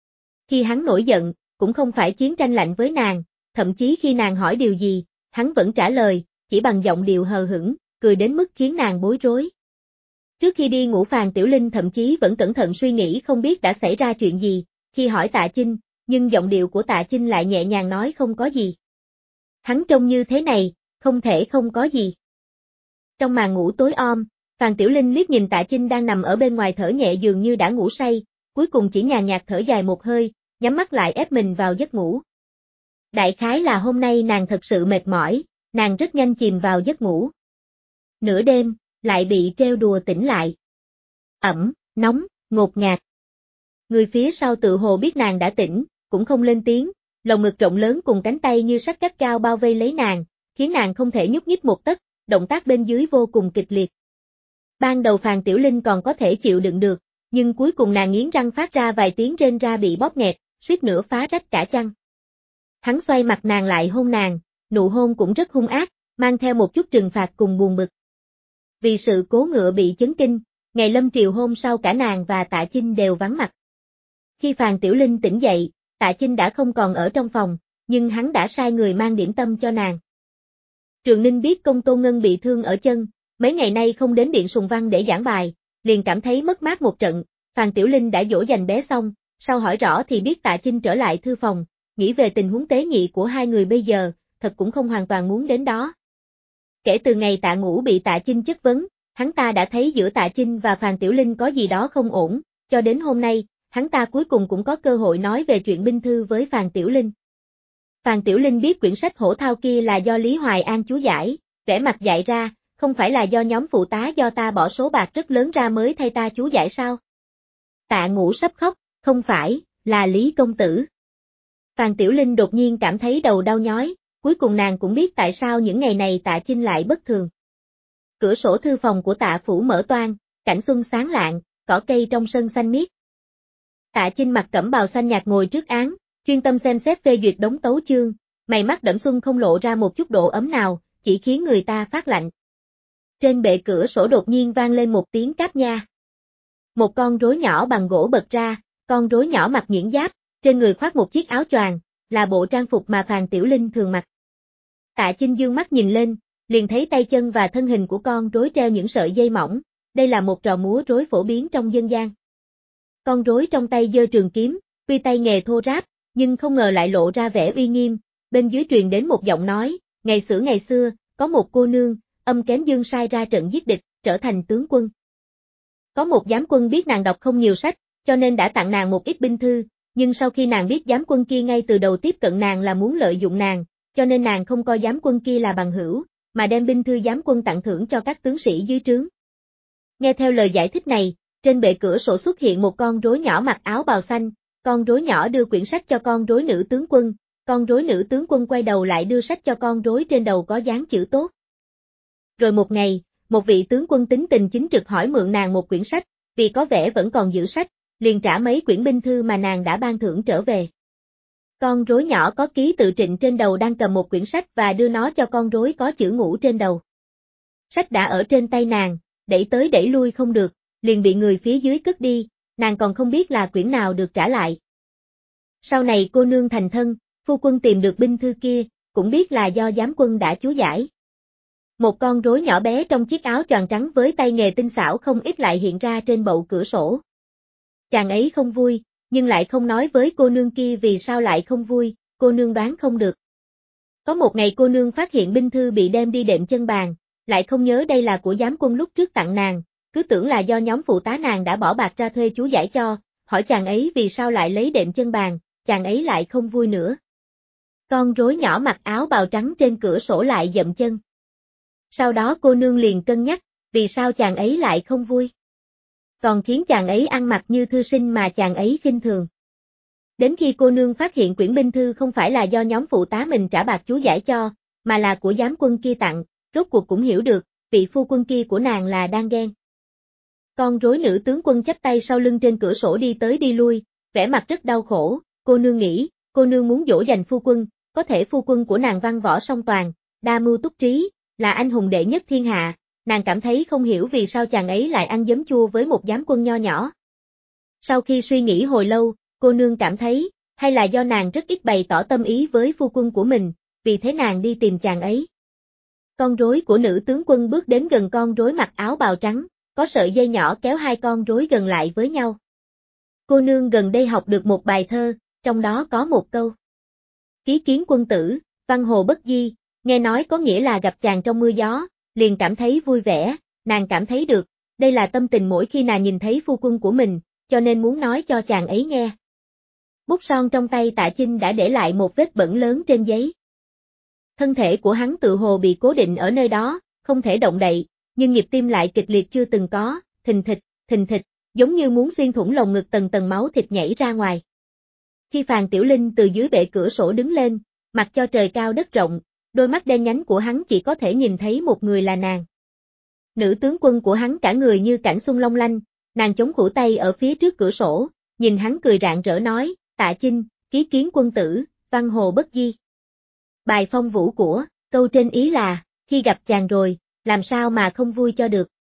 Khi hắn nổi giận, cũng không phải chiến tranh lạnh với nàng, thậm chí khi nàng hỏi điều gì, hắn vẫn trả lời, chỉ bằng giọng điệu hờ hững, cười đến mức khiến nàng bối rối. Trước khi đi ngủ Phàn Tiểu Linh thậm chí vẫn cẩn thận suy nghĩ không biết đã xảy ra chuyện gì, khi hỏi Tạ Chinh, nhưng giọng điệu của Tạ Chinh lại nhẹ nhàng nói không có gì. Hắn trông như thế này, không thể không có gì. Trong màn ngủ tối om, Phàn Tiểu Linh liếc nhìn Tạ Chinh đang nằm ở bên ngoài thở nhẹ dường như đã ngủ say, cuối cùng chỉ nhàn nhạt thở dài một hơi, nhắm mắt lại ép mình vào giấc ngủ. Đại khái là hôm nay nàng thật sự mệt mỏi, nàng rất nhanh chìm vào giấc ngủ. Nửa đêm, lại bị trêu đùa tỉnh lại. Ẩm, nóng, ngột ngạt. Người phía sau tự hồ biết nàng đã tỉnh, cũng không lên tiếng, lồng ngực rộng lớn cùng cánh tay như sắt gắt gao bao vây lấy nàng, khiến nàng không thể nhúc nhích một tấc, động tác bên dưới vô cùng kịch liệt. Ban đầu Phàn Tiểu Linh còn có thể chịu đựng được, nhưng cuối cùng nàng nghiến răng phát ra vài tiếng rên ra bị bóp nghẹt, suýt nữa phá rách cả chăn. Hắn xoay mặt nàng lại hôn nàng, nụ hôn cũng rất hung ác, mang theo một chút trừng phạt cùng buồn bực. Vì sự cố ngựa bị chấn kinh, ngày lâm triều hôm sau cả nàng và Tạ Chinh đều vắng mặt. Khi Phàn Tiểu Linh tỉnh dậy, Tạ Chinh đã không còn ở trong phòng, nhưng hắn đã sai người mang điểm tâm cho nàng. Trường Ninh biết công Tô Ngân bị thương ở chân, mấy ngày nay không đến Điện Sùng Văn để giảng bài, liền cảm thấy mất mát một trận, Phàn Tiểu Linh đã dỗ dành bé xong, sau hỏi rõ thì biết Tạ Chinh trở lại thư phòng, nghĩ về tình huống tế nhị của hai người bây giờ, thật cũng không hoàn toàn muốn đến đó. Kể từ ngày Tạ Ngũ bị Tạ Chinh chất vấn, hắn ta đã thấy giữa Tạ Chinh và Phàn Tiểu Linh có gì đó không ổn, cho đến hôm nay, hắn ta cuối cùng cũng có cơ hội nói về chuyện binh thư với Phàn Tiểu Linh. Phàn Tiểu Linh biết quyển sách hổ thao kia là do Lý Hoài An chú giải, vẻ mặt dại ra, không phải là do nhóm phụ tá do ta bỏ số bạc rất lớn ra mới thay ta chú giải sao? Tạ Ngũ sắp khóc, không phải, là Lý công tử. Phàn Tiểu Linh đột nhiên cảm thấy đầu đau nhói, cuối cùng nàng cũng biết tại sao những ngày này Tạ Chinh lại bất thường. Cửa sổ thư phòng của Tạ phủ mở toang, cảnh xuân sáng lạng, cỏ cây trong sân xanh miết. Tạ Chinh mặc cẩm bào xanh nhạt ngồi trước án, chuyên tâm xem xét phê duyệt đống tấu chương, mày mắt đẫm xuân không lộ ra một chút độ ấm nào, chỉ khiến người ta phát lạnh. Trên bệ cửa sổ đột nhiên vang lên một tiếng cáp nha. Một con rối nhỏ bằng gỗ bật ra, con rối nhỏ mặc nhuyễn giáp, trên người khoác một chiếc áo choàng, là bộ trang phục mà Phàn Tiểu Linh thường mặc. Tạ Chinh dương mắt nhìn lên, liền thấy tay chân và thân hình của con rối treo những sợi dây mỏng, đây là một trò múa rối phổ biến trong dân gian. Con rối trong tay giơ trường kiếm, tuy tay nghề thô ráp, nhưng không ngờ lại lộ ra vẻ uy nghiêm, bên dưới truyền đến một giọng nói, ngày xưa, có một cô nương, âm kém dương sai ra trận giết địch, trở thành tướng quân. Có một giám quân biết nàng đọc không nhiều sách, cho nên đã tặng nàng một ít binh thư, nhưng sau khi nàng biết giám quân kia ngay từ đầu tiếp cận nàng là muốn lợi dụng nàng, cho nên nàng không coi giám quân kia là bằng hữu, mà đem binh thư giám quân tặng thưởng cho các tướng sĩ dưới trướng. Nghe theo lời giải thích này, trên bệ cửa sổ xuất hiện một con rối nhỏ mặc áo bào xanh, con rối nhỏ đưa quyển sách cho con rối nữ tướng quân, con rối nữ tướng quân quay đầu lại đưa sách cho con rối trên đầu có dán chữ tốt. Rồi một ngày, một vị tướng quân tính tình chính trực hỏi mượn nàng một quyển sách, vì có vẻ vẫn còn giữ sách, liền trả mấy quyển binh thư mà nàng đã ban thưởng trở về. Con rối nhỏ có ký tự Trịnh trên đầu đang cầm một quyển sách và đưa nó cho con rối có chữ Ngũ trên đầu. Sách đã ở trên tay nàng, đẩy tới đẩy lui không được, liền bị người phía dưới cất đi, nàng còn không biết là quyển nào được trả lại. Sau này cô nương thành thân, phu quân tìm được binh thư kia, cũng biết là do giám quân đã chú giải. Một con rối nhỏ bé trong chiếc áo choàng trắng với tay nghề tinh xảo không ít lại hiện ra trên bậu cửa sổ. Chàng ấy không vui, nhưng lại không nói với cô nương kia vì sao lại không vui, cô nương đoán không được. Có một ngày cô nương phát hiện binh thư bị đem đi đệm chân bàn, lại không nhớ đây là của giám quân lúc trước tặng nàng, cứ tưởng là do nhóm phụ tá nàng đã bỏ bạc ra thuê chú giải cho, hỏi chàng ấy vì sao lại lấy đệm chân bàn, chàng ấy lại không vui nữa. Con rối nhỏ mặc áo bào trắng trên cửa sổ lại dậm chân. Sau đó cô nương liền cân nhắc, vì sao chàng ấy lại không vui. Còn khiến chàng ấy ăn mặc như thư sinh mà chàng ấy khinh thường. Đến khi cô nương phát hiện quyển binh thư không phải là do nhóm phụ tá mình trả bạc chú giải cho, mà là của giám quân kia tặng, rốt cuộc cũng hiểu được, vị phu quân kia của nàng là đang ghen. Con rối nữ tướng quân chắp tay sau lưng trên cửa sổ đi tới đi lui, vẻ mặt rất đau khổ, cô nương nghĩ, cô nương muốn dỗ dành phu quân, có thể phu quân của nàng văn võ song toàn, đa mưu túc trí, là anh hùng đệ nhất thiên hạ, nàng cảm thấy không hiểu vì sao chàng ấy lại ăn giấm chua với một giám quân nho nhỏ. Sau khi suy nghĩ hồi lâu, cô nương cảm thấy, hay là do nàng rất ít bày tỏ tâm ý với phu quân của mình, vì thế nàng đi tìm chàng ấy. Con rối của nữ tướng quân bước đến gần con rối mặc áo bào trắng, có sợi dây nhỏ kéo hai con rối gần lại với nhau. Cô nương gần đây học được một bài thơ, trong đó có một câu. Ký kiến quân tử, văn hồ bất di, nghe nói có nghĩa là gặp chàng trong mưa gió, liền cảm thấy vui vẻ, nàng cảm thấy được, đây là tâm tình mỗi khi nàng nhìn thấy phu quân của mình, cho nên muốn nói cho chàng ấy nghe. Bút son trong tay Tạ Chinh đã để lại một vết bẩn lớn trên giấy. Thân thể của hắn tự hồ bị cố định ở nơi đó, không thể động đậy, nhưng nhịp tim lại kịch liệt chưa từng có, thình thịch, giống như muốn xuyên thủng lồng ngực tầng tầng máu thịt nhảy ra ngoài. Khi Phàn Tiểu Linh từ dưới bệ cửa sổ đứng lên, mặc cho trời cao đất rộng, đôi mắt đen nhánh của hắn chỉ có thể nhìn thấy một người là nàng. Nữ tướng quân của hắn cả người như cảnh xuân long lanh, nàng chống khuỷu tay ở phía trước cửa sổ, nhìn hắn cười rạng rỡ nói, Tạ Chinh, ký kiến quân tử, văn hồ bất di. Bài phong vũ của, câu trên ý là, khi gặp chàng rồi, làm sao mà không vui cho được.